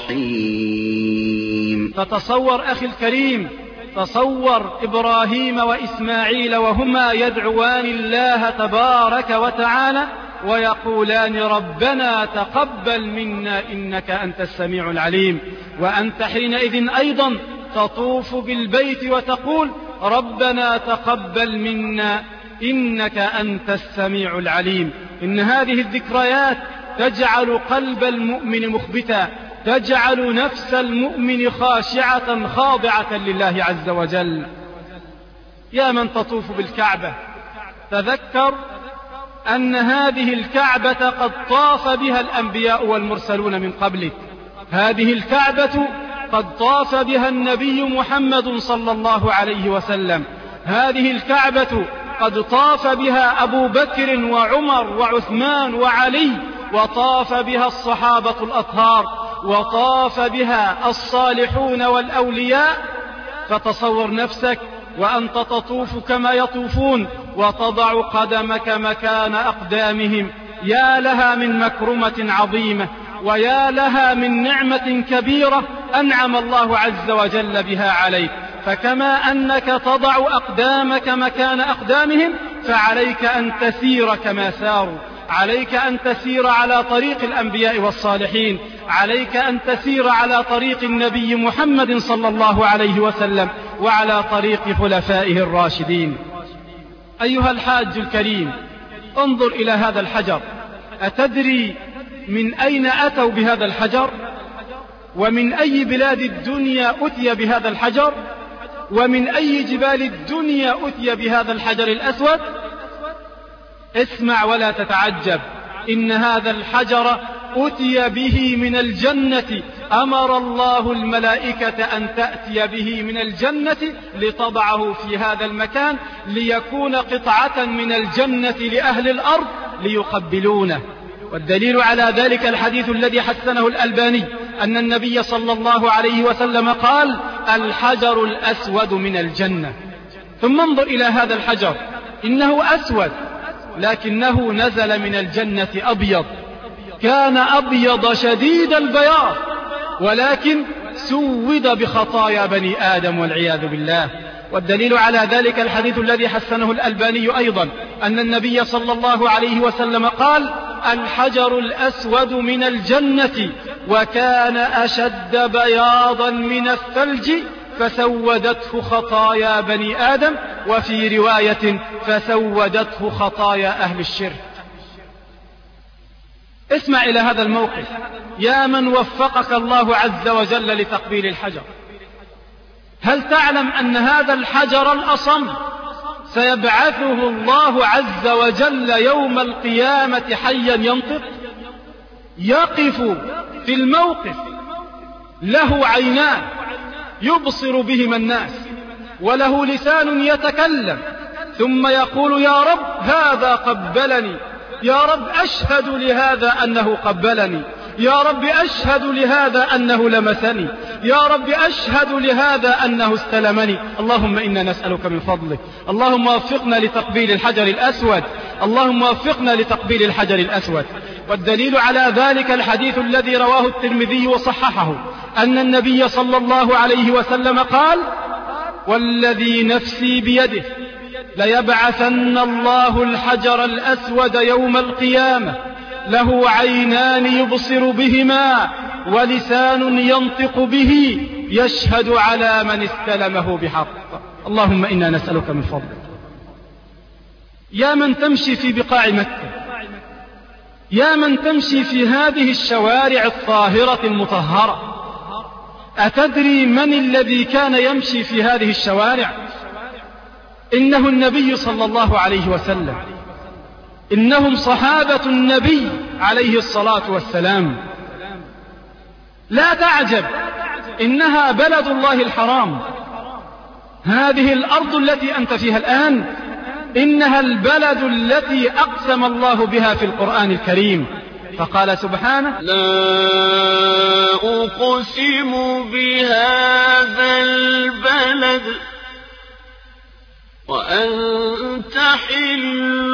الرحيم. فتصور أخي الكريم، تصور إبراهيم وإسماعيل وهما يدعوان الله تبارك وتعالى ويقولان: ربنا تقبل منا إنك أنت السميع العليم. وأنت حينئذ أيضا تطوف بالبيت وتقول: ربنا تقبل منا إنك أنت السميع العليم. إن هذه الذكريات تجعل قلب المؤمن مخبتا، تجعل نفس المؤمن خاشعة خاضعة لله عز وجل. يا من تطوف بالكعبة، تذكر أن هذه الكعبة قد طاف بها الأنبياء والمرسلون من قبلك. هذه الكعبة قد طاف بها النبي محمد صلى الله عليه وسلم. هذه الكعبة قد طاف بها أبو بكر وعمر وعثمان وعلي، وطاف بها الصحابة الأطهار، وطاف بها الصالحون والأولياء. فتصور نفسك وأنت تطوف كما يطوفون وتضع قدمك مكان أقدامهم، يا لها من مكرمة عظيمة، ويا لها من نعمة كبيرة أنعم الله عز وجل بها عليك. فكما أنك تضع أقدامك مكان أقدامهم، فعليك أن تسير كما ساروا، عليك أن تسير على طريق الأنبياء والصالحين، عليك أن تسير على طريق النبي محمد صلى الله عليه وسلم، وعلى طريق خلفائه الراشدين. أيها الحاج الكريم، انظر إلى هذا الحجر. أتدري من أين أتوا بهذا الحجر؟ ومن أي بلاد الدنيا أتي بهذا الحجر؟ ومن أي جبال الدنيا أتي بهذا الحجر الأسود؟ اسمع ولا تتعجب، إن هذا الحجر أتي به من الجنة. أمر الله الملائكة أن تأتي به من الجنة لتضعه في هذا المكان، ليكون قطعة من الجنة لأهل الأرض ليقبلونه. والدليل على ذلك الحديث الذي حسنه الألباني، أن النبي صلى الله عليه وسلم قال: الحجر الأسود من الجنة. ثم انظر إلى هذا الحجر، إنه أسود لكنه نزل من الجنة أبيض، كان أبيض شديد البياض، ولكن سود بخطايا بني آدم والعياذ بالله. والدليل على ذلك الحديث الذي حسنه الألباني أيضا، أن النبي صلى الله عليه وسلم قال: الحجر الأسود من الجنة، وكان أشد بياضا من الثلج، فسودته خطايا بني آدم، وفي رواية فسودته خطايا أهل الشرك. اسمع إلى هذا الموقف، يا من وفقك الله عز وجل لتقبيل الحجر، هل تعلم أن هذا الحجر الأصم سيبعثه الله عز وجل يوم القيامة حيا ينطق؟ يقف في الموقف، له عينان يبصر بهما الناس، وله لسان يتكلم، ثم يقول: يا رب هذا قبلني، يا رب أشهد لهذا أنه قبلني، يا رب أشهد لهذا أنه لمسني، يا رب أشهد لهذا أنه استلمني. اللهم إنا نسألك من فضلك، اللهم وفقنا لتقبيل الحجر الأسود، اللهم وفقنا لتقبيل الحجر الأسود. والدليل على ذلك الحديث الذي رواه الترمذي وصححه، أن النبي صلى الله عليه وسلم قال: والذي نفسي بيده ليبعثن الله الحجر الأسود يوم القيامة، له عينان يبصر بهما، ولسان ينطق به، يشهد على من استلمه بحق. اللهم إنا نسألك من فضلك. يا من تمشي في بقاع مكة، يا من تمشي في هذه الشوارع الطاهرة المطهرة، أتدري من الذي كان يمشي في هذه الشوارع؟ إنه النبي صلى الله عليه وسلم، إنهم صحابة النبي عليه الصلاة والسلام. لا تعجب، إنها بلد الله الحرام، هذه الأرض التي أنت فيها الآن إنها البلد التي أقسم الله بها في القرآن الكريم، فقال سبحانه: لا أقسم بهذا البلد وأنت حل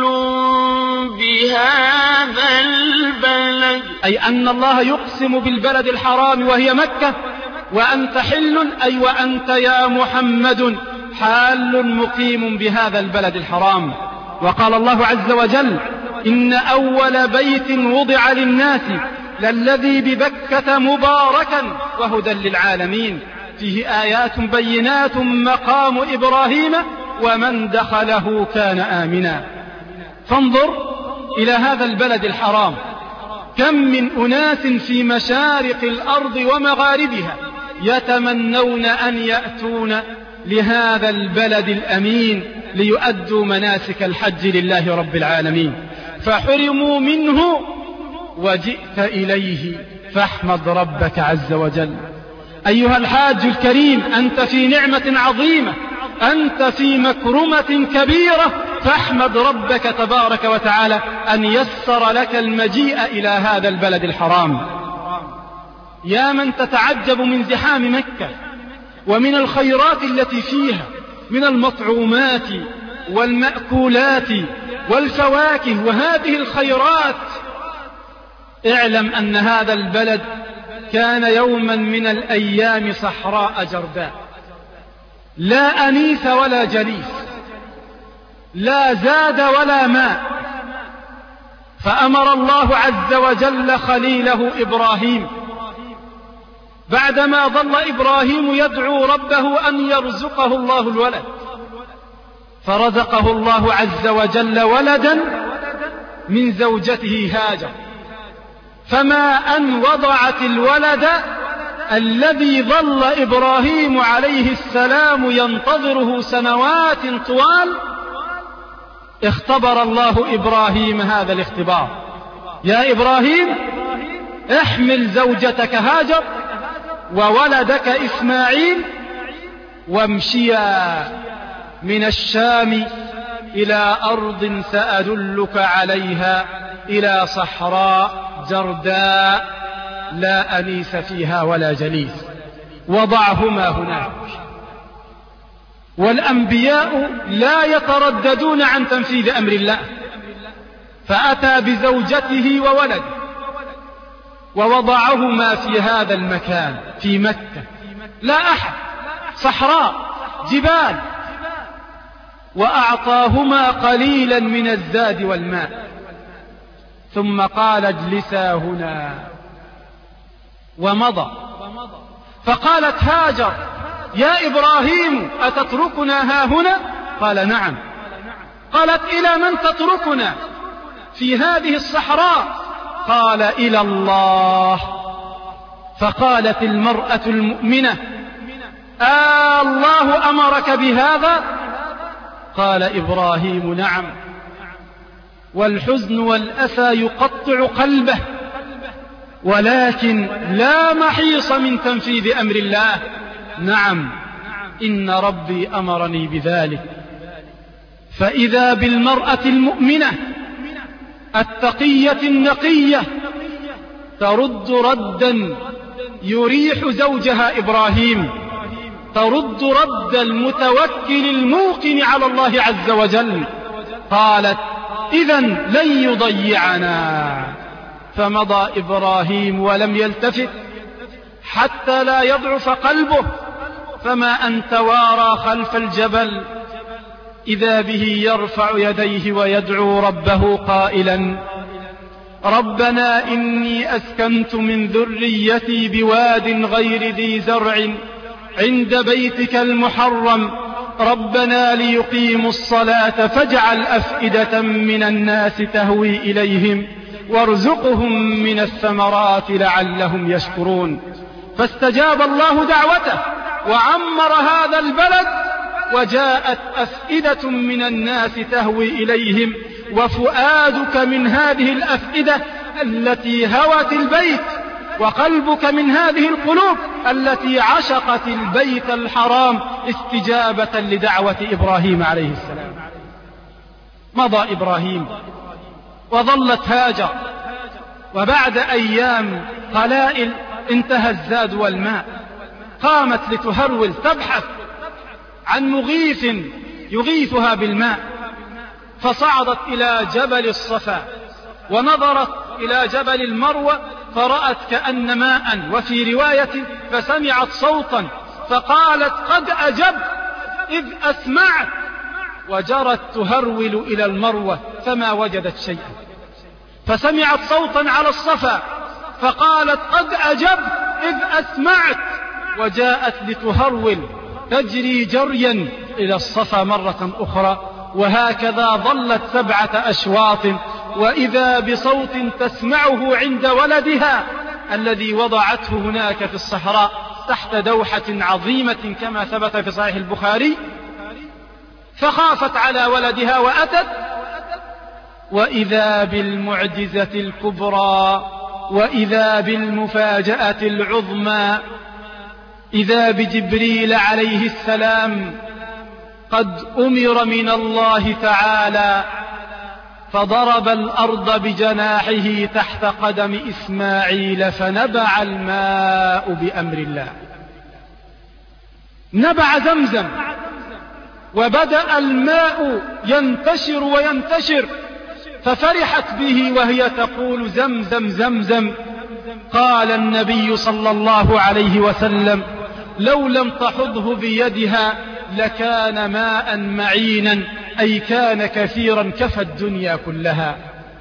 بهذا البلد، أي أن الله يقسم بالبلد الحرام وهي مكة، وأنت حل، أي وأنت يا محمد حال مقيم بهذا البلد الحرام. وقال الله عز وجل: إن أول بيت وضع للناس للذي ببكة مباركا وهدى للعالمين، فيه آيات بينات مقام إبراهيم ومن دخله كان آمنا. فانظر إلى هذا البلد الحرام، كم من أناس في مشارق الأرض ومغاربها يتمنون أن يأتون لهذا البلد الأمين ليؤدوا مناسك الحج لله رب العالمين، فحرموا منه وجئت إليه، فاحمد ربك عز وجل. أيها الحاج الكريم، أنت في نعمة عظيمة، أنت في مكرمة كبيرة، فاحمد ربك تبارك وتعالى أن يسر لك المجيء إلى هذا البلد الحرام. يا من تتعجب من زحام مكة ومن الخيرات التي فيها من المطعومات والمأكولات والفواكه وهذه الخيرات، اعلم أن هذا البلد كان يوما من الأيام صحراء جرداء، لا أنيس ولا جليس، لا زاد ولا ماء. فأمر الله عز وجل خليله إبراهيم بعدما ظل إبراهيم يدعو ربه أن يرزقه الله الولد، فرزقه الله عز وجل ولدا من زوجته هاجر، فما أن وضعت الولد الذي ظل إبراهيم عليه السلام ينتظره سنوات طوال، اختبر الله إبراهيم هذا الاختبار. يا إبراهيم، احمل زوجتك هاجر وولدك إسماعيل وامشيا من الشام إلى أرض سأدلك عليها، إلى صحراء جرداء لا أنيس فيها ولا جليس، وضعهما هناك. والأنبياء لا يترددون عن تنفيذ أمر الله، فأتى بزوجته وولده ووضعهما في هذا المكان في مكة، لا أحد، صحراء جبال، وأعطاهما قليلا من الزاد والماء، ثم قال اجلسا هنا، ومضى. فقالت هاجر: يا إبراهيم، أتتركنا ها هنا؟ قال: نعم. قالت: إلى من تتركنا في هذه الصحراء؟ قال: إلى الله. فقالت المرأة المؤمنة: آه الله أمرك بهذا؟ قال إبراهيم: نعم. والحزن والأسى يقطع قلبه، ولكن لا محيص من تنفيذ أمر الله. نعم، إن ربي أمرني بذلك. فإذا بالمرأة المؤمنة التقية النقية ترد ردا يريح زوجها إبراهيم، ترد رد المتوكل الموقن على الله عز وجل. قالت: إذن لن يضيعنا. فمضى إبراهيم ولم يلتفت حتى لا يضعف قلبه، فما أن توارى خلف الجبل إذا به يرفع يديه ويدعو ربه قائلا: ربنا إني أسكنت من ذريتي بواد غير ذي زرع عند بيتك المحرم، ربنا ليقيموا الصلاة فاجعل أفئدة من الناس تهوي إليهم وارزقهم من الثمرات لعلهم يشكرون. فاستجاب الله دعوته وعمر هذا البلد، وجاءت أفئدة من الناس تهوي إليهم، وفؤادك من هذه الأفئدة التي هوت البيت، وقلبك من هذه القلوب التي عشقت البيت الحرام استجابة لدعوة إبراهيم عليه السلام. مضى إبراهيم وظلت هاجر، وبعد أيام قلائل انتهى الزاد والماء، قامت لتهرول تبحث عن مغيث يغيثها بالماء، فصعدت إلى جبل الصفا ونظرت إلى جبل المروة فرأت كأن ماء، وفي رواية فسمعت صوتا فقالت: قد أجبت إذ أسمعت، وجرت تهرول إلى المروة فما وجدت شيئا، فسمعت صوتا على الصفا فقالت: قد أجبت إذ أسمعت، وجاءت لتهرول تجري جريا إلى الصفا مرة أخرى، وهكذا ظلت سبعة أشواط، وإذا بصوت تسمعه عند ولدها الذي وضعته هناك في الصحراء تحت دوحة عظيمة كما ثبت في صحيح البخاري، فخافت على ولدها وأتت، وإذا بالمعجزة الكبرى، وإذا بالمفاجأة العظمى، إذا بجبريل عليه السلام قد أمر من الله تعالى فضرب الأرض بجناحه تحت قدم إسماعيل فنبع الماء بأمر الله. نبع زمزم وبدأ الماء ينتشر وينتشر، ففرحت به وهي تقول زمزم زمزم. قال النبي صلى الله عليه وسلم لو لم تحضه بيدها لكان ماء معينا، أي كان كثيرا كفى الدنيا كلها.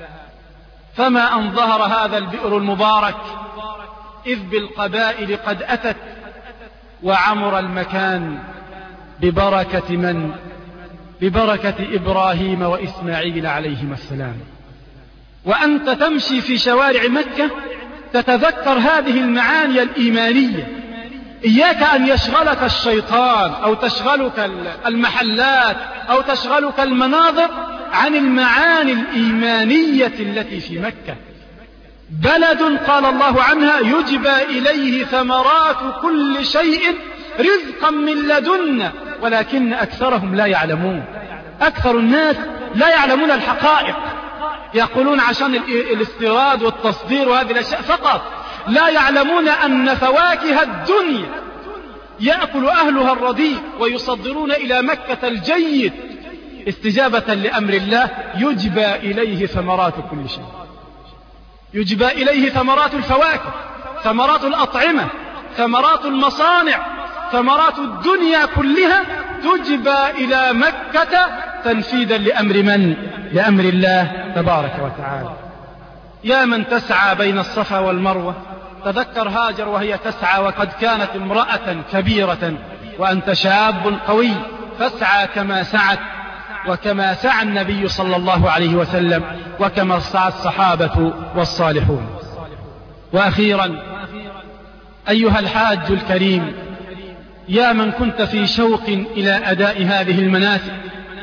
فما أن ظهر هذا البئر المبارك إذ بالقبائل قد أتت وعمر المكان ببركة من؟ ببركة إبراهيم وإسماعيل عليهما السلام. وأنت تمشي في شوارع مكة تتذكر هذه المعاني الإيمانية. إياك أن يشغلك الشيطان أو تشغلك المحلات أو تشغلك المناظر عن المعاني الإيمانية التي في مكة. بلد قال الله عنها يجبى إليه ثمرات كل شيء رزقا من لدنا ولكن أكثرهم لا يعلمون. أكثر الناس لا يعلمون الحقائق، يقولون عشان الاستيراد والتصدير وهذه الأشياء فقط، لا يعلمون أن فواكه الدنيا يأكل أهلها الرديء ويصدرون إلى مكة الجيد استجابة لأمر الله. يجبى إليه ثمرات كل شيء، يجبى إليه ثمرات الفواكه، ثمرات الأطعمة، ثمرات المصانع، ثمرات الدنيا كلها تجبى إلى مكة تنفيذا لأمر من؟ لأمر الله تبارك وتعالى. يا من تسعى بين الصفا والمروة، تذكر هاجر وهي تسعى وقد كانت امرأة كبيرة وأنت شاب قوي، فاسعى كما سعت وكما سعى النبي صلى الله عليه وسلم وكما سعى الصحابة والصالحون. وأخيرا أيها الحاج الكريم، يا من كنت في شوق إلى أداء هذه المناسك،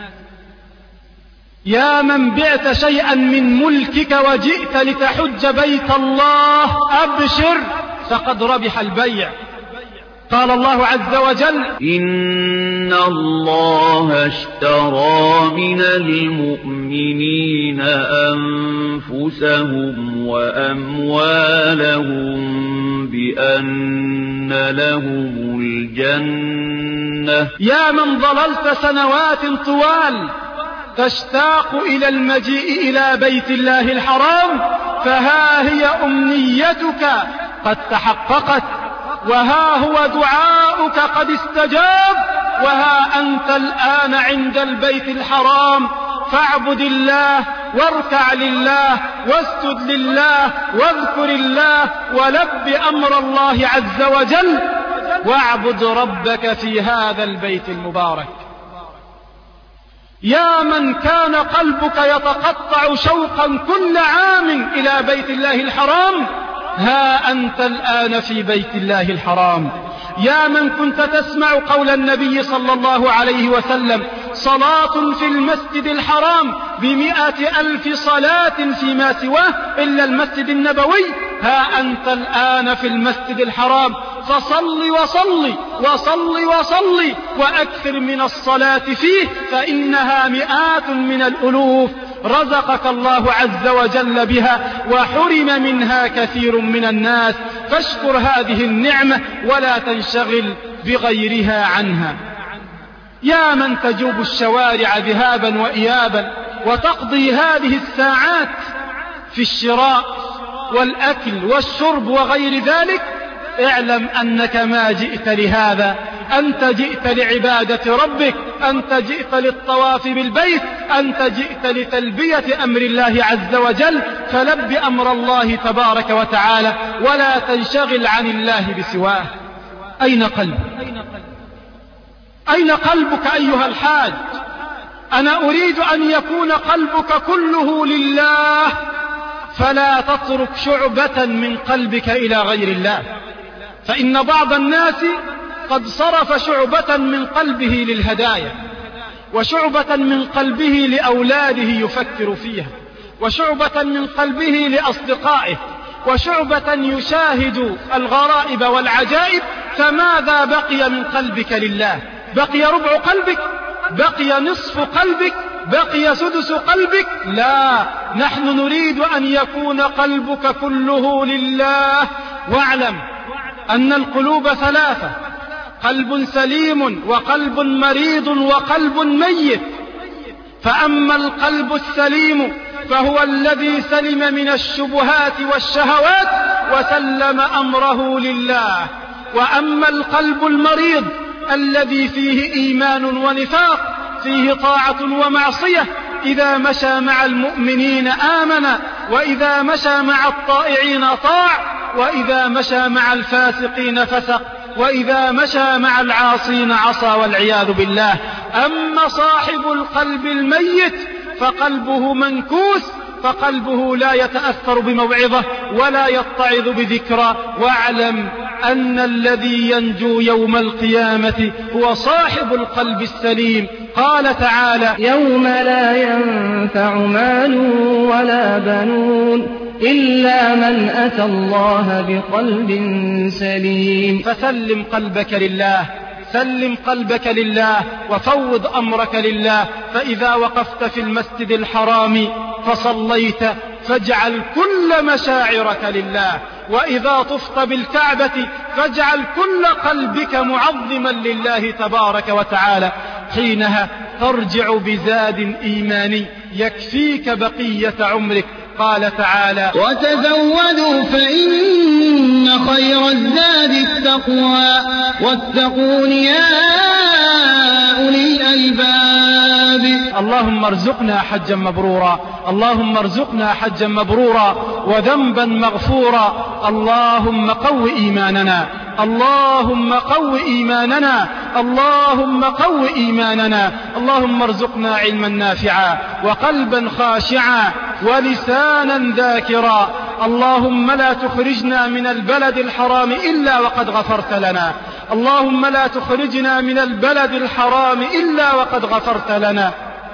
يا من بعت شيئا من ملكك وجئت لتحج بيت الله، أبشر فقد ربح البيع. قال الله عز وجل إن الله اشترى من المؤمنين أنفسهم وأموالهم بأن لهم الجنة. يا من ظللت سنوات طوال تشتاق إلى المجيء إلى بيت الله الحرام، فها هي أمنيتك قد تحققت، وها هو دعاؤك قد استجاب، وها أنت الآن عند البيت الحرام، فاعبد الله واركع لله واسجد لله واذكر الله ولب أمر الله عز وجل، واعبد ربك في هذا البيت المبارك. يا من كان قلبك يتقطع شوقا كل عام إلى بيت الله الحرام، ها أنت الآن في بيت الله الحرام. يا من كنت تسمع قول النبي صلى الله عليه وسلم صلاة في المسجد الحرام بمئة ألف صلاة فيما سواه إلا المسجد النبوي، ها أنت الآن في المسجد الحرام، فصل وصل وصل وصل وأكثر من الصلاة فيه، فإنها مئات من الألوف رزقك الله عز وجل بها وحرم منها كثير من الناس، فاشكر هذه النعمة ولا تنشغل بغيرها عنها. يا من تجوب الشوارع ذهابا وإيابا وتقضي هذه الساعات في الشراء والأكل والشرب وغير ذلك، اعلم أنك ما جئت لهذا، أنت جئت لعبادة ربك، أنت جئت للطواف بالبيت، أنت جئت لتلبية أمر الله عز وجل، فلب أمر الله تبارك وتعالى ولا تنشغل عن الله بسواه. أين قلبك؟ أين قلبك أيها الحاج؟ أنا أريد أن يكون قلبك كله لله، فلا تترك شعبة من قلبك إلى غير الله، فإن بعض الناس قد صرف شعبة من قلبه للهدايا، وشعبة من قلبه لأولاده يفكر فيها، وشعبة من قلبه لأصدقائه، وشعبة يشاهد الغرائب والعجائب فماذا بقي من قلبك لله؟ بقي ربع قلبك؟ بقي نصف قلبك؟ بقي سدس قلبك؟ لا، نحن نريد أن يكون قلبك كله لله. واعلم أن القلوب ثلاثة: قلب سليم وقلب مريض وقلب ميت. فأما القلب السليم فهو الذي سلم من الشبهات والشهوات وسلم أمره لله. وأما القلب المريض الذي فيه إيمان ونفاق، فيه طاعة ومعصية، إذا مشى مع المؤمنين آمن، وإذا مشى مع الطائعين طاع، وإذا مشى مع الفاسقين فسق، وإذا مشى مع العاصين عصى والعياذ بالله. أما صاحب القلب الميت فقلبه منكوس، فقلبه لا يتأثر بموعظة ولا يتعظ بذكرى. واعلم أن الذي ينجو يوم القيامة هو صاحب القلب السليم. قال تعالى: يوم لا ينفع مال ولا بنون إلا من أتى الله بقلب سليم. فسلم قلبك لله، سلم قلبك لله وفوض أمرك لله. فإذا وقفت في المسجد الحرام فصليت فاجعل كل مشاعرك لله، وإذا طفت بالكعبة فاجعل كل قلبك معظما لله تبارك وتعالى. حينها ترجع بزاد إيماني يكفيك بقية عمرك. قال تعالى: وتزودوا فإن خير الزاد التقوى واتقون يا أولي الألباب. اللهم ارزقنا حجا مبرورا، اللهم ارزقنا حجا مبرورا وذنبا مغفورا. اللهم قو إيماننا، اللهم قو إيماننا، اللهم قو إيماننا. اللهم ارزقنا علما نافعا وقلبا خاشعا ولسانا ذاكرا. اللهم لا تخرجنا من البلد الحرام إلا وقد غفرت لنا، اللهم لا تخرجنا من البلد الحرام إلا وقد غفرت لنا.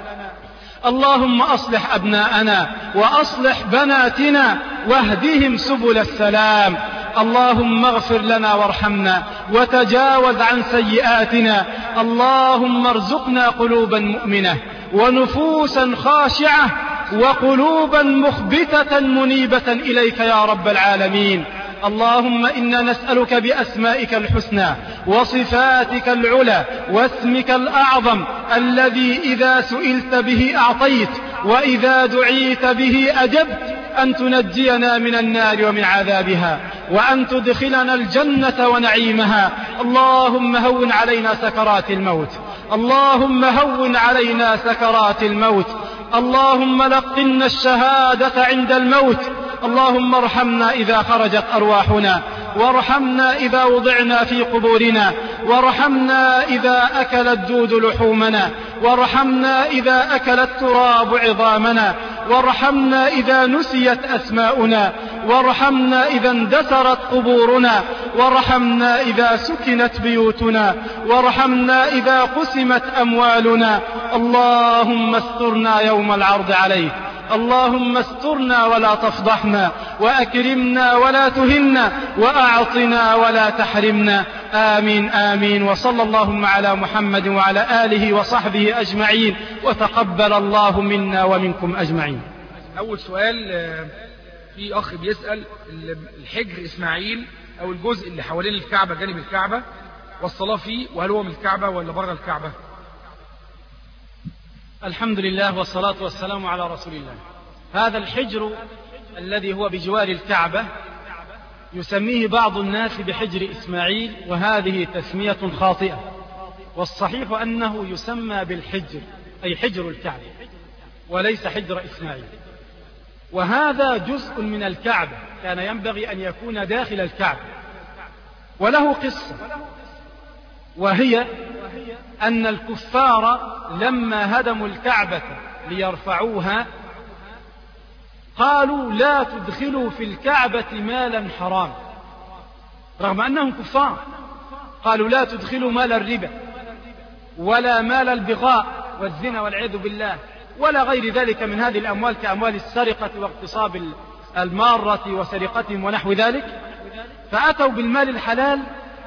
اللهم أصلح أبناءنا وأصلح بناتنا واهدهم سبل السلام. اللهم اغفر لنا وارحمنا وتجاوز عن سيئاتنا. اللهم ارزقنا قلوبا مؤمنة ونفوسا خاشعة وقلوبا مخبتة منيبة إليك يا رب العالمين. اللهم إنا نسألك بأسمائك الحسنى وصفاتك العلى واسمك الأعظم الذي إذا سئلت به أعطيت وإذا دعيت به أجبت، أن تنجينا من النار ومن عذابها، وأن تدخلنا الجنة ونعيمها. اللهم هون علينا سكرات الموت، اللهم هون علينا سكرات الموت. اللهم لقنا الشهادة عند الموت. اللهم ارحمنا إذا خرجت أرواحنا، وارحمنا إذا وضعنا في قبورنا، وارحمنا إذا أكل الدود لحومنا، وارحمنا إذا أكل التراب عظامنا، وارحمنا إذا نسيت أسماؤنا، وارحمنا إذا اندثرت قبورنا، وارحمنا إذا سكنت بيوتنا، وارحمنا إذا قسمت أموالنا. اللهم استرنا يوم العرض عليك، اللهم استرنا ولا تفضحنا، وأكرمنا ولا تهنا، وأعطنا ولا تحرمنا. آمين آمين. وصلى اللهم على محمد وعلى آله وصحبه أجمعين، وتقبل الله منا ومنكم أجمعين. أول سؤال، في أخ بيسأل الحجر إسماعيل أو الجزء اللي حوالين الكعبة جانب الكعبة والصلاة فيه، وهل هو من الكعبة ولا بره الكعبة؟ الحمد لله والصلاة والسلام على رسول الله. هذا الحجر الذي هو بجوار الكعبة يسميه بعض الناس بحجر إسماعيل، وهذه تسمية خاطئة، والصحيح أنه يسمى بالحجر، أي حجر الكعبة، وليس حجر إسماعيل. وهذا جزء من الكعبة كان ينبغي أن يكون داخل الكعبة، وله قصة، وهي أن الكفار لما هدموا الكعبة ليرفعوها قالوا: لا تدخلوا في الكعبة مالا حرام، رغم أنهم كفار. قالوا: لا تدخلوا مال الربا ولا مال البغاء والزنا والعياذ بالله ولا غير ذلك من هذه الأموال، كأموال السرقة واغتصاب المارة وسرقتهم ونحو ذلك. فأتوا بالمال الحلال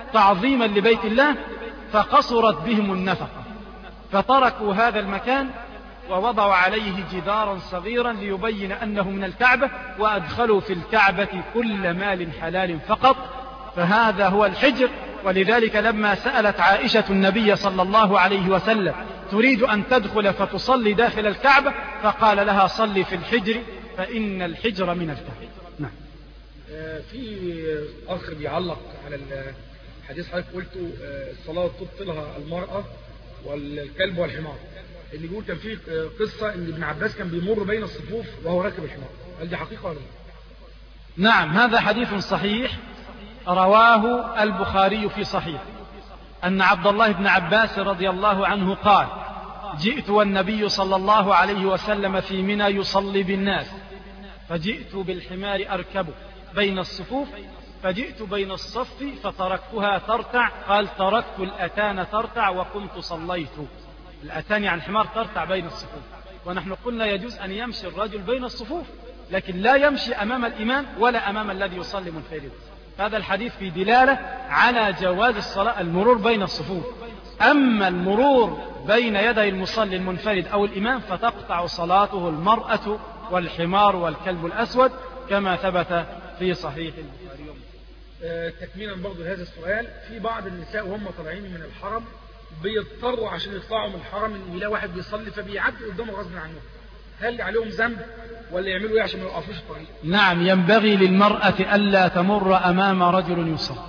تعظيما لبيت الله فقصرت بهم النفقة، فتركوا هذا المكان ووضعوا عليه جدارا صغيرا ليبين أنه من الكعبة، وأدخلوا في الكعبة كل مال حلال فقط، فهذا هو الحجر. ولذلك لما سألت عائشة النبي صلى الله عليه وسلم تريد أن تدخل فتصلي داخل الكعبة، فقال لها صلي في الحجر فإن الحجر من الكعبة. نعم. في أخ بيعلق على الحديث حضرتك قلته الصلاة تبطلها المرأة والكلب والحمار، اللي بيقول كان في قصة ان ابن عباس كان بيمر بين الصفوف وهو راكب الحمار، هل دي حقيقة ولا لا؟ نعم، هذا حديث صحيح رواه البخاري في صحيح أن عبد الله بن عباس رضي الله عنه قال: جئت والنبي صلى الله عليه وسلم في منى يصلي بالناس، فجئت بالحمار أركبه بين الصفوف، فجئت بين الصف فتركتها ترتع، قال تركت الأتان ترتع وكنت صليت. الأتان عن الحمار ترتع بين الصفوف، ونحن قلنا يجوز أن يمشي الرجل بين الصفوف لكن لا يمشي أمام الإمام ولا أمام الذي يصلي منفردا. هذا الحديث في دلالة على جواز الصلاة المرور بين الصفوف. أما المرور بين يدي المصلي المنفرد أو الإمام فتقطع صلاته المرأة والحمار والكلب الأسود كما ثبت في صحيح البخاري. آه تكميلا برضو لهذا السؤال، في بعض النساء وهم طالعين من الحرم بيضطروا عشان يطلعوا من الحرم ان يلاقوا واحد بيصلي فبيعدوا قدامه غصب عنهم، هل عليهم ذنب ولا يعملوا ايه عشان ما يوقفوش الطريق؟ نعم، ينبغي للمرأة ألا تمر أمام رجل يصلي،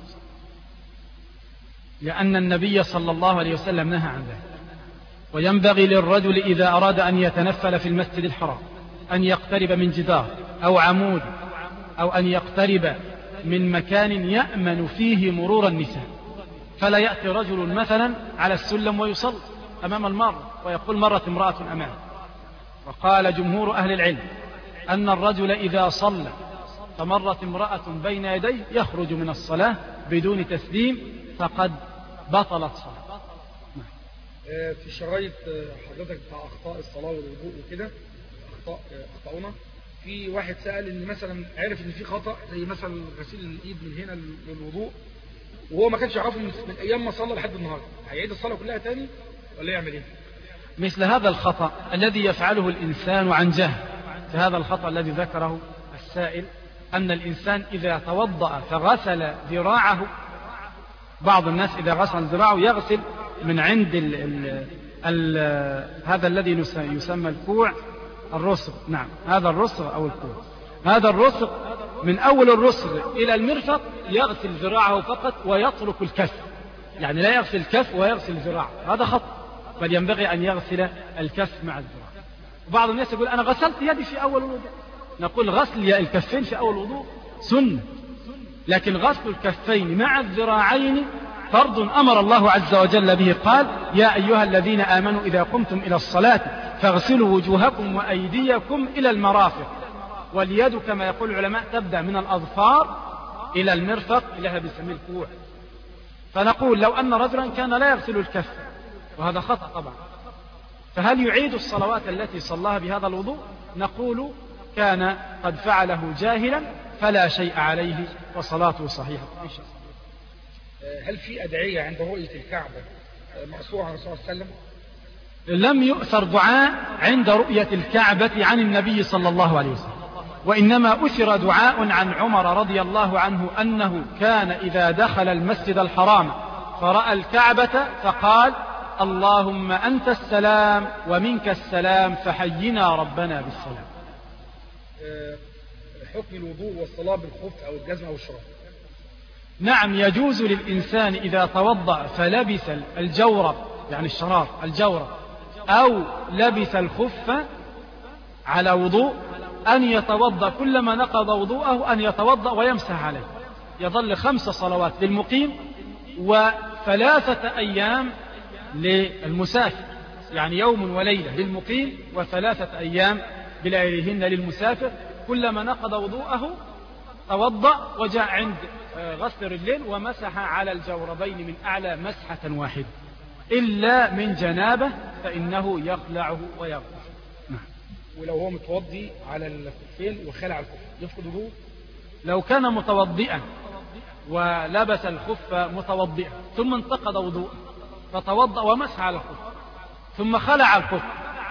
لأن النبي صلى الله عليه وسلم نهى عن ذلك. وينبغي للرجل إذا أراد أن يتنفل في المسجد الحرام أن يقترب من جدار أو عمود أو أن يقترب من مكان يأمن فيه مرور النساء، فلا يأتي رجل مثلا على السلم ويصلي أمام المار ويقول مرت امرأة أمامه. وقال جمهور أهل العلم أن الرجل إذا صلى فمرت امرأة بين يديه يخرج من الصلاة بدون تسليم فقد بطلت صلاة. في شرايط حضرتك بتاع أخطاء الصلاة والوضوء وكده، أخطاء أخطاؤنا، في واحد سأل إن مثلا عرف إن في خطأ زي مثلا غسيل الإيد من هنا للوضوء وهو ما كانش يعرفه من أيام ما صلى لحد النهارده، هيعيد الصلاة كلها تاني ولا يعمل إيه؟ مثل هذا الخطأ الذي يفعله الإنسان عن جهل، هذا الخطأ الذي ذكره السائل أن الإنسان إذا توضأ فغسل ذراعه، بعض الناس إذا غسل ذراعه يغسل من عند ال ال ال هذا الذي يسمى الكوع الرسغ، نعم هذا الرسغ أو الكوع، هذا الرسغ من أول الرسغ إلى المرفق يغسل ذراعه فقط ويترك الكف، يعني لا يغسل الكف ويغسل ذراعه، هذا خطأ، بل ينبغي أن يغسل الكف مع الذراع. وبعض الناس يقول أنا غسلت يدي في أول الوضوء، نقول غسل الكفين في أول الوضوء سنة، لكن غسل الكفين مع الذراعين فرض أمر الله عز وجل به، قال يا أيها الذين آمنوا إذا قمتم إلى الصلاة فاغسلوا وجوهكم وأيديكم إلى المرافق، واليد كما يقول العلماء تبدأ من الأظفار إلى المرفق إلى هذا بنسميه الكوع. فنقول لو أن رجلا كان لا يغسل الكف وهذا خطأ طبعا، فهل يعيد الصلوات التي صلاها بهذا الوضوء؟ نقول كان قد فعله جاهلا فلا شيء عليه وصلاته صحيحة. هل في أدعية عند رؤية الكعبة مأثورة عن الرسول صلى الله عليه وسلم؟ لم يؤثر دعاء عند رؤية الكعبة عن النبي صلى الله عليه وسلم، وإنما أثر دعاء عن عمر رضي الله عنه أنه كان إذا دخل المسجد الحرام فرأى الكعبة فقال اللهم أنت السلام ومنك السلام فحينا ربنا بالسلام. حكم الوضوء والصلاة بالخف أو الجزمة أو الشراب؟ نعم، يجوز للإنسان إذا توضأ فلبس الجورب يعني الشراب الجورب أو لبس الخف على وضوء أن يتوضأ كلما نقض وضوءه أن يتوضأ ويمسح عليه، يظل خمس صلوات للمقيم وثلاثة أيام للمسافر، يعني يوم وليلة للمقيم وثلاثة أيام بلياليهن للمسافر، كلما نقض وضوءه توضأ وجاء عند غسل الرجلين ومسح على الجوربين من أعلى مسحة واحدة، إلا من جنابه فإنه يخلعه ويغسل. نعم. ولو هو متوضي على الخفين وخلع الخف يفقد وضوء؟ لو كان متوضئا ولبس الخف متوضئا ثم انتقض وضوءه فتوضأ ومسح على الخف ثم خلع الخف.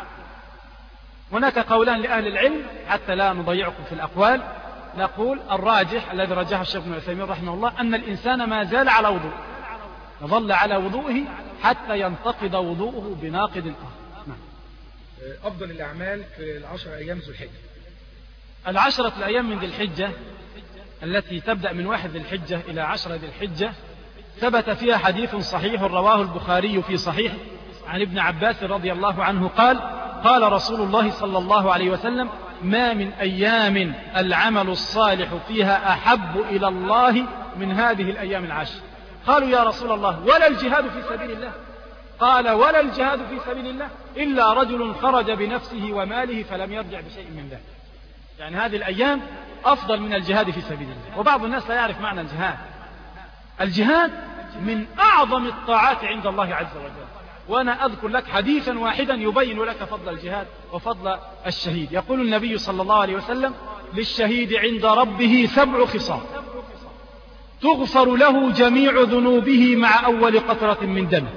هناك قولان لأهل العلم حتى لا نضيعكم في الأقوال. نقول الراجح الذي رجحه الشيخ ابن عثيمين رحمه الله أن الإنسان ما زال على وضوءه، يظل على وضوءه حتى ينتقض وضوءه بناقض آخر. نعم. أفضل الأعمال في العشر أيام ذو الحجة. العشرة الأيام من ذي الحجة التي تبدأ من واحد ذي الحجة إلى عشرة ذي الحجة ثبت فيها حديث صحيح رواه البخاري في صحيح عن ابن عباس رضي الله عنه قال: قال رسول الله صلى الله عليه وسلم: ما من أيام العمل الصالح فيها أحب إلى الله من هذه الأيام العشر. قالوا: يا رسول الله ولا الجهاد في سبيل الله؟ قال: ولا الجهاد في سبيل الله إلا رجل خرج بنفسه وماله فلم يرجع بشيء من ذلك. يعني هذه الأيام أفضل من الجهاد في سبيل الله. وبعض الناس لا يعرف معنى الجهاد. الجهاد من أعظم الطاعات عند الله عز وجل، وأنا أذكر لك حديثا واحدا يبين لك فضل الجهاد وفضل الشهيد. يقول النبي صلى الله عليه وسلم: للشهيد عند ربه سبع خصال تغفر له جميع ذنوبه مع أول قطرة من دمه،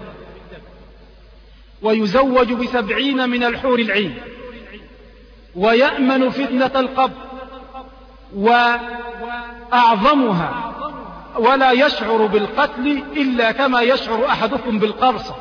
ويزوج بسبعين من الحور العين، ويأمن فتنة القبر، وأعظمها ولا يشعر بالقتل إلا كما يشعر أحدكم بالقرصة.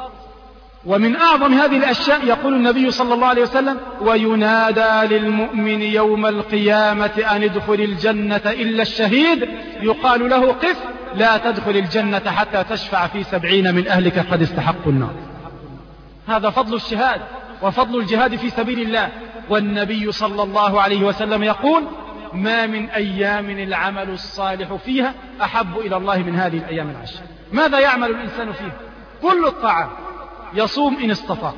ومن أعظم هذه الأشياء يقول النبي صلى الله عليه وسلم: وينادى للمؤمن يوم القيامة أن ادخل الجنة إلا الشهيد، يقال له: قف لا تدخل الجنة حتى تشفع في سبعين من أهلك قد استحقوا النار. هذا فضل الشهاد وفضل الجهاد في سبيل الله. والنبي صلى الله عليه وسلم يقول: ما من أيام العمل الصالح فيها أحب إلى الله من هذه الأيام العشر. ماذا يعمل الإنسان فيها؟ كل الطاعات. يصوم إن استطاع،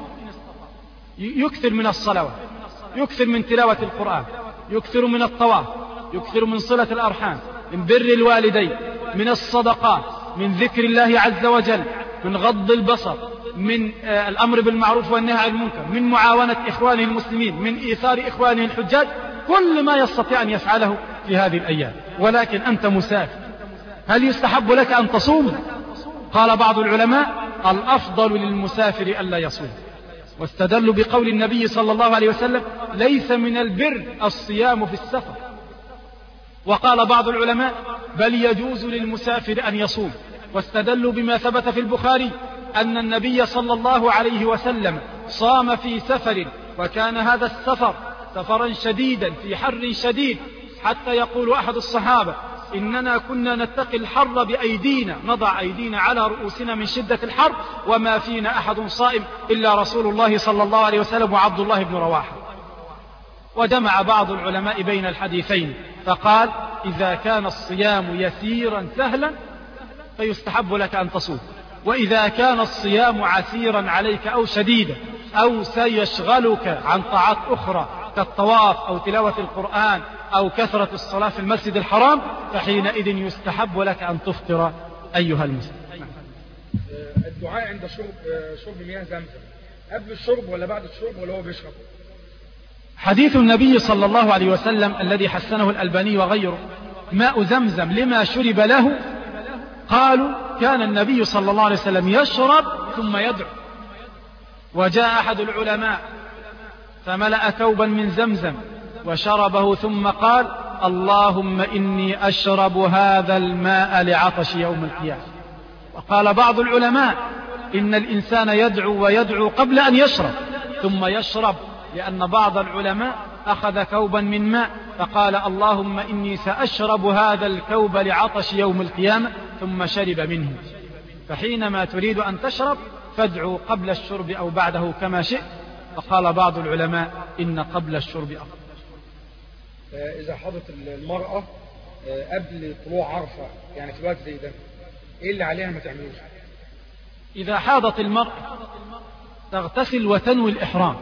يكثر من الصلوات، يكثر من تلاوة القرآن، يكثر من الطواف، يكثر من صلة الأرحام، من بر الوالدين، من الصدقات، من ذكر الله عز وجل، من غض البصر، من الأمر بالمعروف والنهي عن المنكر، من معاونة إخوانه المسلمين، من إيثار إخوانه الحجاج، كل ما يستطيع أن يفعله في هذه الأيام. ولكن أنت مسافر، هل يستحب لك أن تصوم؟ قال بعض العلماء: الأفضل للمسافر ألا يصوم، واستدلوا بقول النبي صلى الله عليه وسلم: ليس من البر الصيام في السفر. وقال بعض العلماء: بل يجوز للمسافر أن يصوم، واستدلوا بما ثبت في البخاري أن النبي صلى الله عليه وسلم صام في سفر، وكان هذا السفر سفرا شديدا في حر شديد، حتى يقول أحد الصحابة: إننا كنا نتقي الحر بأيدينا، نضع أيدينا على رؤوسنا من شدة الحر، وما فينا أحد صائم إلا رسول الله صلى الله عليه وسلم وعبد الله بن رواحة. وجمع بعض العلماء بين الحديثين فقال: إذا كان الصيام يسيرا سهلا فيستحب لك أن تصوم، وإذا كان الصيام عسيرا عليك أو شديدا أو سيشغلك عن طاعات أخرى كالطواف أو تلاوة القرآن أو كثرة الصلاة في المسجد الحرام، فحينئذ يستحب لك أن تفطر أيها المسلم. الدعاء عند شرب شرب مياه زمزم قبل الشرب ولا بعد الشرب ولا هو بيشرب؟ حديث النبي صلى الله عليه وسلم الذي حسنه الألباني وغيره: ماء زمزم لما شرب له، قالوا: كان النبي صلى الله عليه وسلم يشرب ثم يدعو. وجاء أحد العلماء فملأ كوبا من زمزم وشربه ثم قال: اللهم إني أشرب هذا الماء لعطش يوم القيامة. وقال بعض العلماء: إن الإنسان يدعو ويدعو قبل أن يشرب ثم يشرب، لأن بعض العلماء أخذ كوبا من ماء فقال: اللهم إني سأشرب هذا الكوب لعطش يوم القيامة، ثم شرب منه. فحينما تريد أن تشرب فادعو قبل الشرب أو بعده كما شئت. فقال بعض العلماء: إن قبل الشرب أفضل. إذا حضت المرأة قبل طلوع عرفة، يعني في الوقت زي ده، إيه اللي عليها ما تعملوش؟ إذا حاضت المرأة تغتسل وتنوي الإحرام،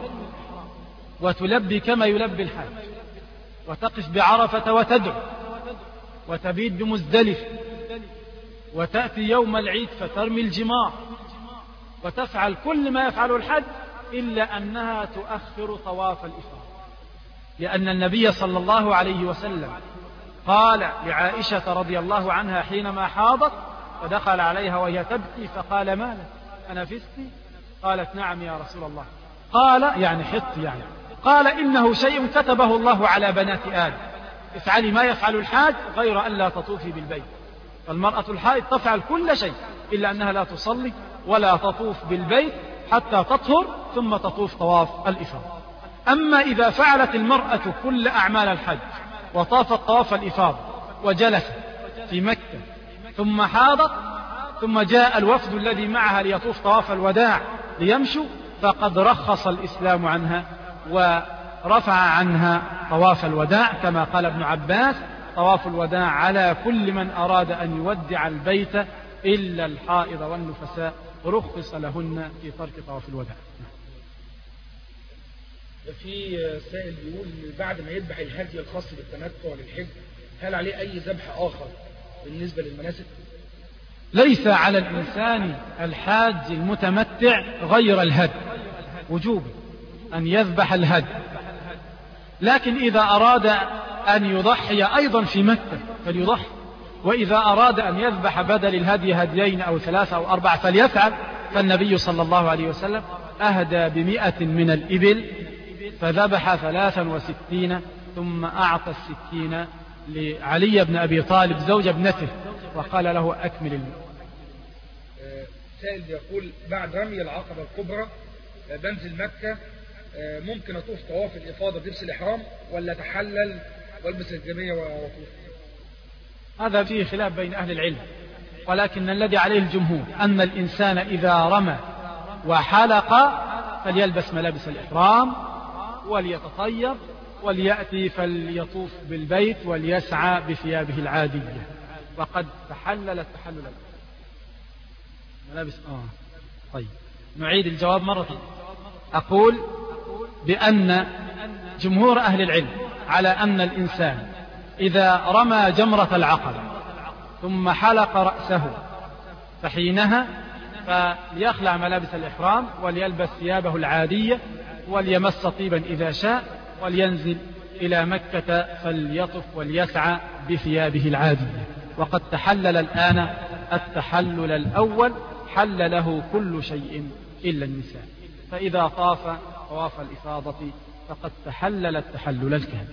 وتلبي كما يلبي الحاج، وتقف بعرفة وتدعو، وتبيت بمزدلفة، وتأتي يوم العيد فترمي الجمار، وتفعل كل ما يفعله الحج، إلا أنها تؤخر طواف الإفاضة، لأن النبي صلى الله عليه وسلم قال لعائشة رضي الله عنها حينما حاضت فدخل عليها وهي تبكي فقال: ما لك أنفستي؟ قالت: نعم يا رسول الله. قال يعني حط يعني قال: إنه شيء كتبه الله على بنات آدم، افعلي ما يفعل الحاج غير أن لا تطوفي بالبيت. فالمرأة الحائض تفعل كل شيء إلا أنها لا تصلي ولا تطوف بالبيت حتى تطهر ثم تطوف طواف الإفاضة. أما إذا فعلت المرأة كل أعمال الحج وطافت طواف الإفاضة وجلست في مكة ثم حاضت ثم جاء الوفد الذي معها ليطوف طواف الوداع ليمشوا، فقد رخص الإسلام عنها ورفع عنها طواف الوداع، كما قال ابن عباس: طواف الوداع على كل من أراد أن يودع البيت إلا الحائض والنفساء، رخص لهن في ترك طواف الوداع. في سائل بيقول بعد ما يذبح الهدي الخاص بالتمتع للحج هل عليه أي ذبح آخر بالنسبة للمناسك؟ ليس على الإنسان الحاج المتمتع غير الهدي وجوبا أن يذبح الهدي، لكن إذا أراد أن يضحي أيضا في مكة فليضحي، وإذا أراد أن يذبح بدل الهدي هديين أو ثلاثة أو أربعة فليفعل. فالنبي صلى الله عليه وسلم أهدى بمئة من الإبل فذبح ثلاثا وستين ثم أعطى الستين لعلي بن أبي طالب زوج ابنته وقال له: أكمل المئة. سائل يقول: بعد رمي العقبة الكبرى بنزل مكة، ممكن أطوف طواف الإفاضة بلبس الإحرام ولا أتحلل والبس الجميع وأطوف؟ هذا فيه خلاف بين أهل العلم، ولكن الذي عليه الجمهور أن الإنسان إذا رمى وحلق فليلبس ملابس الإحرام وليتطيب وليأتي فليطوف بالبيت وليسعى بثيابه العادية، وقد تحلل التحلل. ملابس آه طيب نعيد الجواب مرة. أقول بأن جمهور أهل العلم على أن الإنسان إذا رمى جمرة العقبة ثم حلق رأسه فحينها فليخلع ملابس الإحرام وليلبس ثيابه العادية وليمس طيبا إذا شاء ولينزل إلى مكة فليطف وليسعى بثيابه العادية. وقد تحلل الآن التحلل الأول، حل له كل شيء إلا النساء، فإذا طاف طواف الإفاضة فقد تحلل التحلل الكامل.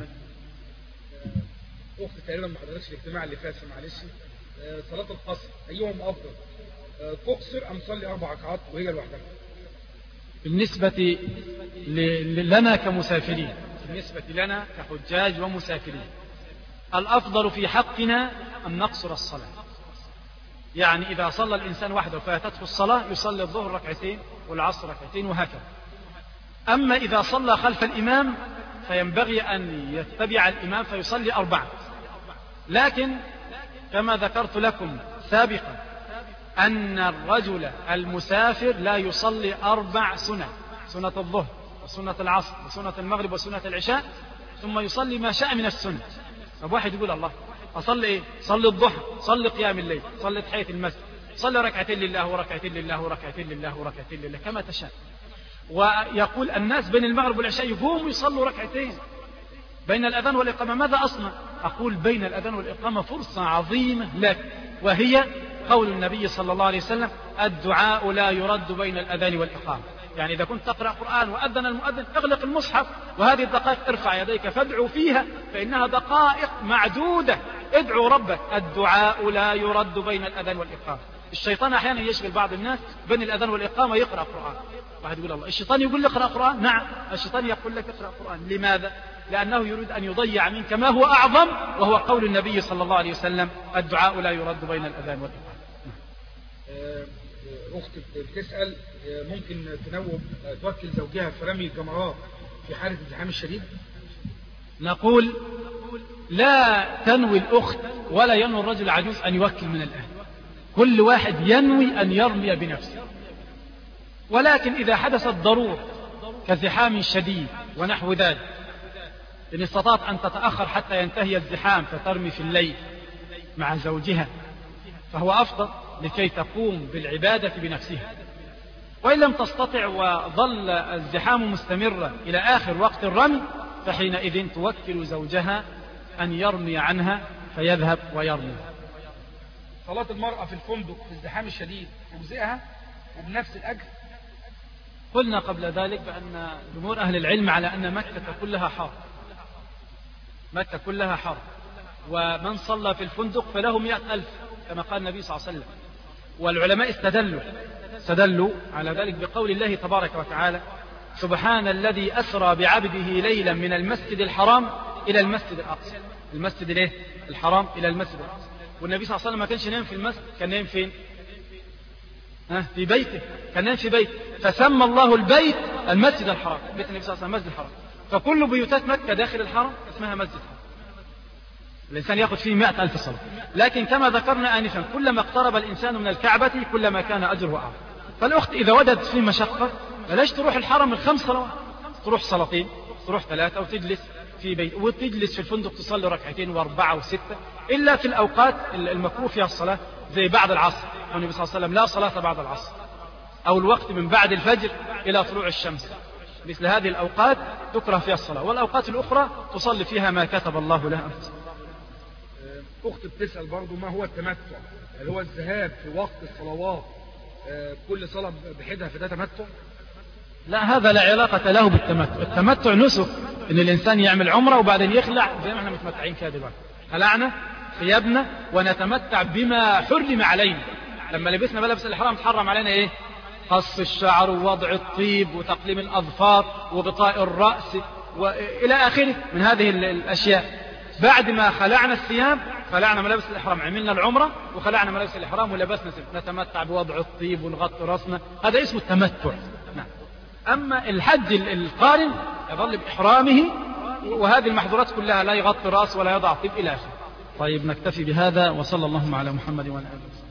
أختي تقريبا ما حضرتش الاجتماع اللي فات، معلش. صلاة القصر أيهم أفضل، تقصر أم تصلي أربع ركعات وهي لوحدها؟ بالنسبة لنا كمسافرين، بالنسبة لنا كحجاج ومسافرين، الأفضل في حقنا أن نقصر الصلاة. يعني إذا صلى الإنسان وحده فاتته الصلاة يصلي الظهر ركعتين والعصر ركعتين وهكذا. أما إذا صلى خلف الإمام فينبغي أن يتبع الإمام فيصلي أربعة. لكن كما ذكرت لكم سابقا أن الرجل المسافر لا يصلي أربع سنن، سنة الظهر وسنة العصر وسنة المغرب وسنة العشاء، ثم يصلي ما شاء من السنة. طب واحد يقول: الله أصلي إيه؟ صلي الضحى، صلي قيام الليل، صلي تحية المسجد، صلي ركعتين لله وركعتين لله وركعتين لله وركعتين لله كما تشاء. ويقول الناس بين المغرب والعشاء يقوموا يصلوا ركعتين بين الأذان والإقامة، ماذا أصنع؟ أقول بين الأذان والإقامة فرصة عظيمة لك، وهي قول النبي صلى الله عليه وسلم: الدعاء لا يرد بين الأذان والإقامة. يعني إذا كنت تقرأ قرآن وأذن المؤذن اغلق المصحف، وهذه الدقائق ارفع يديك فادعوا فيها، فإنها دقائق معدودة، ادعوا ربك. الدعاء لا يرد بين الأذان والإقامة. الشيطان أحيانا يشغل بعض الناس بين الأذان والإقامة يقرأ قرآن. واحد يقول: الله الشيطان يقول لك اقرأ قرآن؟ نعم الشيطان يقول لك اقرأ قرآن. لماذا؟ لأنه يريد أن يضيع منك ما هو أعظم، وهو قول النبي صلى الله عليه وسلم: الدعاء لا يرد بين الأذان والإقامة. أختي بتسأل: ممكن تنوب توكل زوجها في رمي الجمرات في حالة الزحام الشديد؟ نقول لا تنوي الأخت ولا ينوي الرجل العجوز أن يوكل من الآن، كل واحد ينوي أن يرمي بنفسه. ولكن إذا حدثت ضرورة كزحام شديد ونحو ذلك، إن استطاعت أن تتأخر حتى ينتهي الزحام فترمي في الليل مع زوجها فهو أفضل لكي تقوم بالعبادة بنفسها. وإن لم تستطع وظل الزحام مستمرا إلى آخر وقت الرمي فحينئذ توكل زوجها أن يرمي عنها فيذهب ويرمي. صلاة المرأة في الفندق في الزحام الشديد تجزئها وبنفس الأجر؟ قلنا قبل ذلك بأن جمهور أهل العلم على أن مكة كلها حرم، مكة كلها حرم، ومن صلى في الفندق فله مئة ألف كما قال النبي صلى الله عليه وسلم. والعلماء استدلوا استدلوا على ذلك بقول الله تبارك وتعالى: سبحان الذي أسرى بعبده ليلا من المسجد الحرام إلى المسجد الأقصى. المسجد الايه؟ الحرام إلى المسجد الأقصى. والنبي صلى الله عليه وسلم ما كانش نايم في المسجد، كان نايم فين؟ ها في بيته، كان نايم في بيته، فسمى الله البيت المسجد الحرام، بيت النبي صلى الله عليه وسلم مسجد الحرام. فكل بيوتات مكة داخل الحرم اسمها مسجد الحرام، الإنسان يأخذ فيه مئة ألف صلاة. لكن كما ذكرنا آنفا كلما اقترب الإنسان من الكعبة كلما كان أجره أعظم. فالأخت إذا وجدت في مشقة بلاش تروح الحرم الخمس صلوات، تروح صلاتين، تروح ثلاثة، وتجلس في بيت، وتجلس في الفندق تصلي ركعتين وأربعة وستة، إلا في الأوقات المكروه فيها الصلاة زي بعد العصر، والنبي صلى الله عليه وسلم لا صلاة بعد العصر، أو الوقت من بعد الفجر إلى طلوع الشمس. مثل هذه الأوقات تكره فيها الصلاة، والأوقات الأخرى تصلي فيها ما كتب الله لها. أخت بتسأل برضو ما هو التمتع؟ هل هو الذهاب في وقت الصلوات كل صلاة بحدها فده تمتع؟ لا، هذا لا علاقة له بالتمتع. التمتع نسك، إن الإنسان يعمل عمرة وبعدين يخلع زي ما احنا متمتعين كده دلوقتي، خلعنا ثيابنا ونتمتع بما حرم علينا. لما لبسنا ملابس الإحرام تحرم علينا إيه؟ قص الشعر ووضع الطيب وتقليم الأظفار وغطاء الرأس وإلى آخره من هذه الأشياء. بعد ما خلعنا الثياب، خلعنا ملابس الإحرام، عملنا العمرة وخلعنا ملابس الإحرام ولبسنا ثياب، نتمتع بوضع الطيب ونغطي رأسنا، هذا اسمه التمتع. نعم. أما الحج القارن يظل بإحرامه، وهذه المحظورات كلها لا يغطي رأس ولا يضع طيب إلى آخره. طيب نكتفي بهذا، وصلى اللهم على محمد وعلى آله وسلم.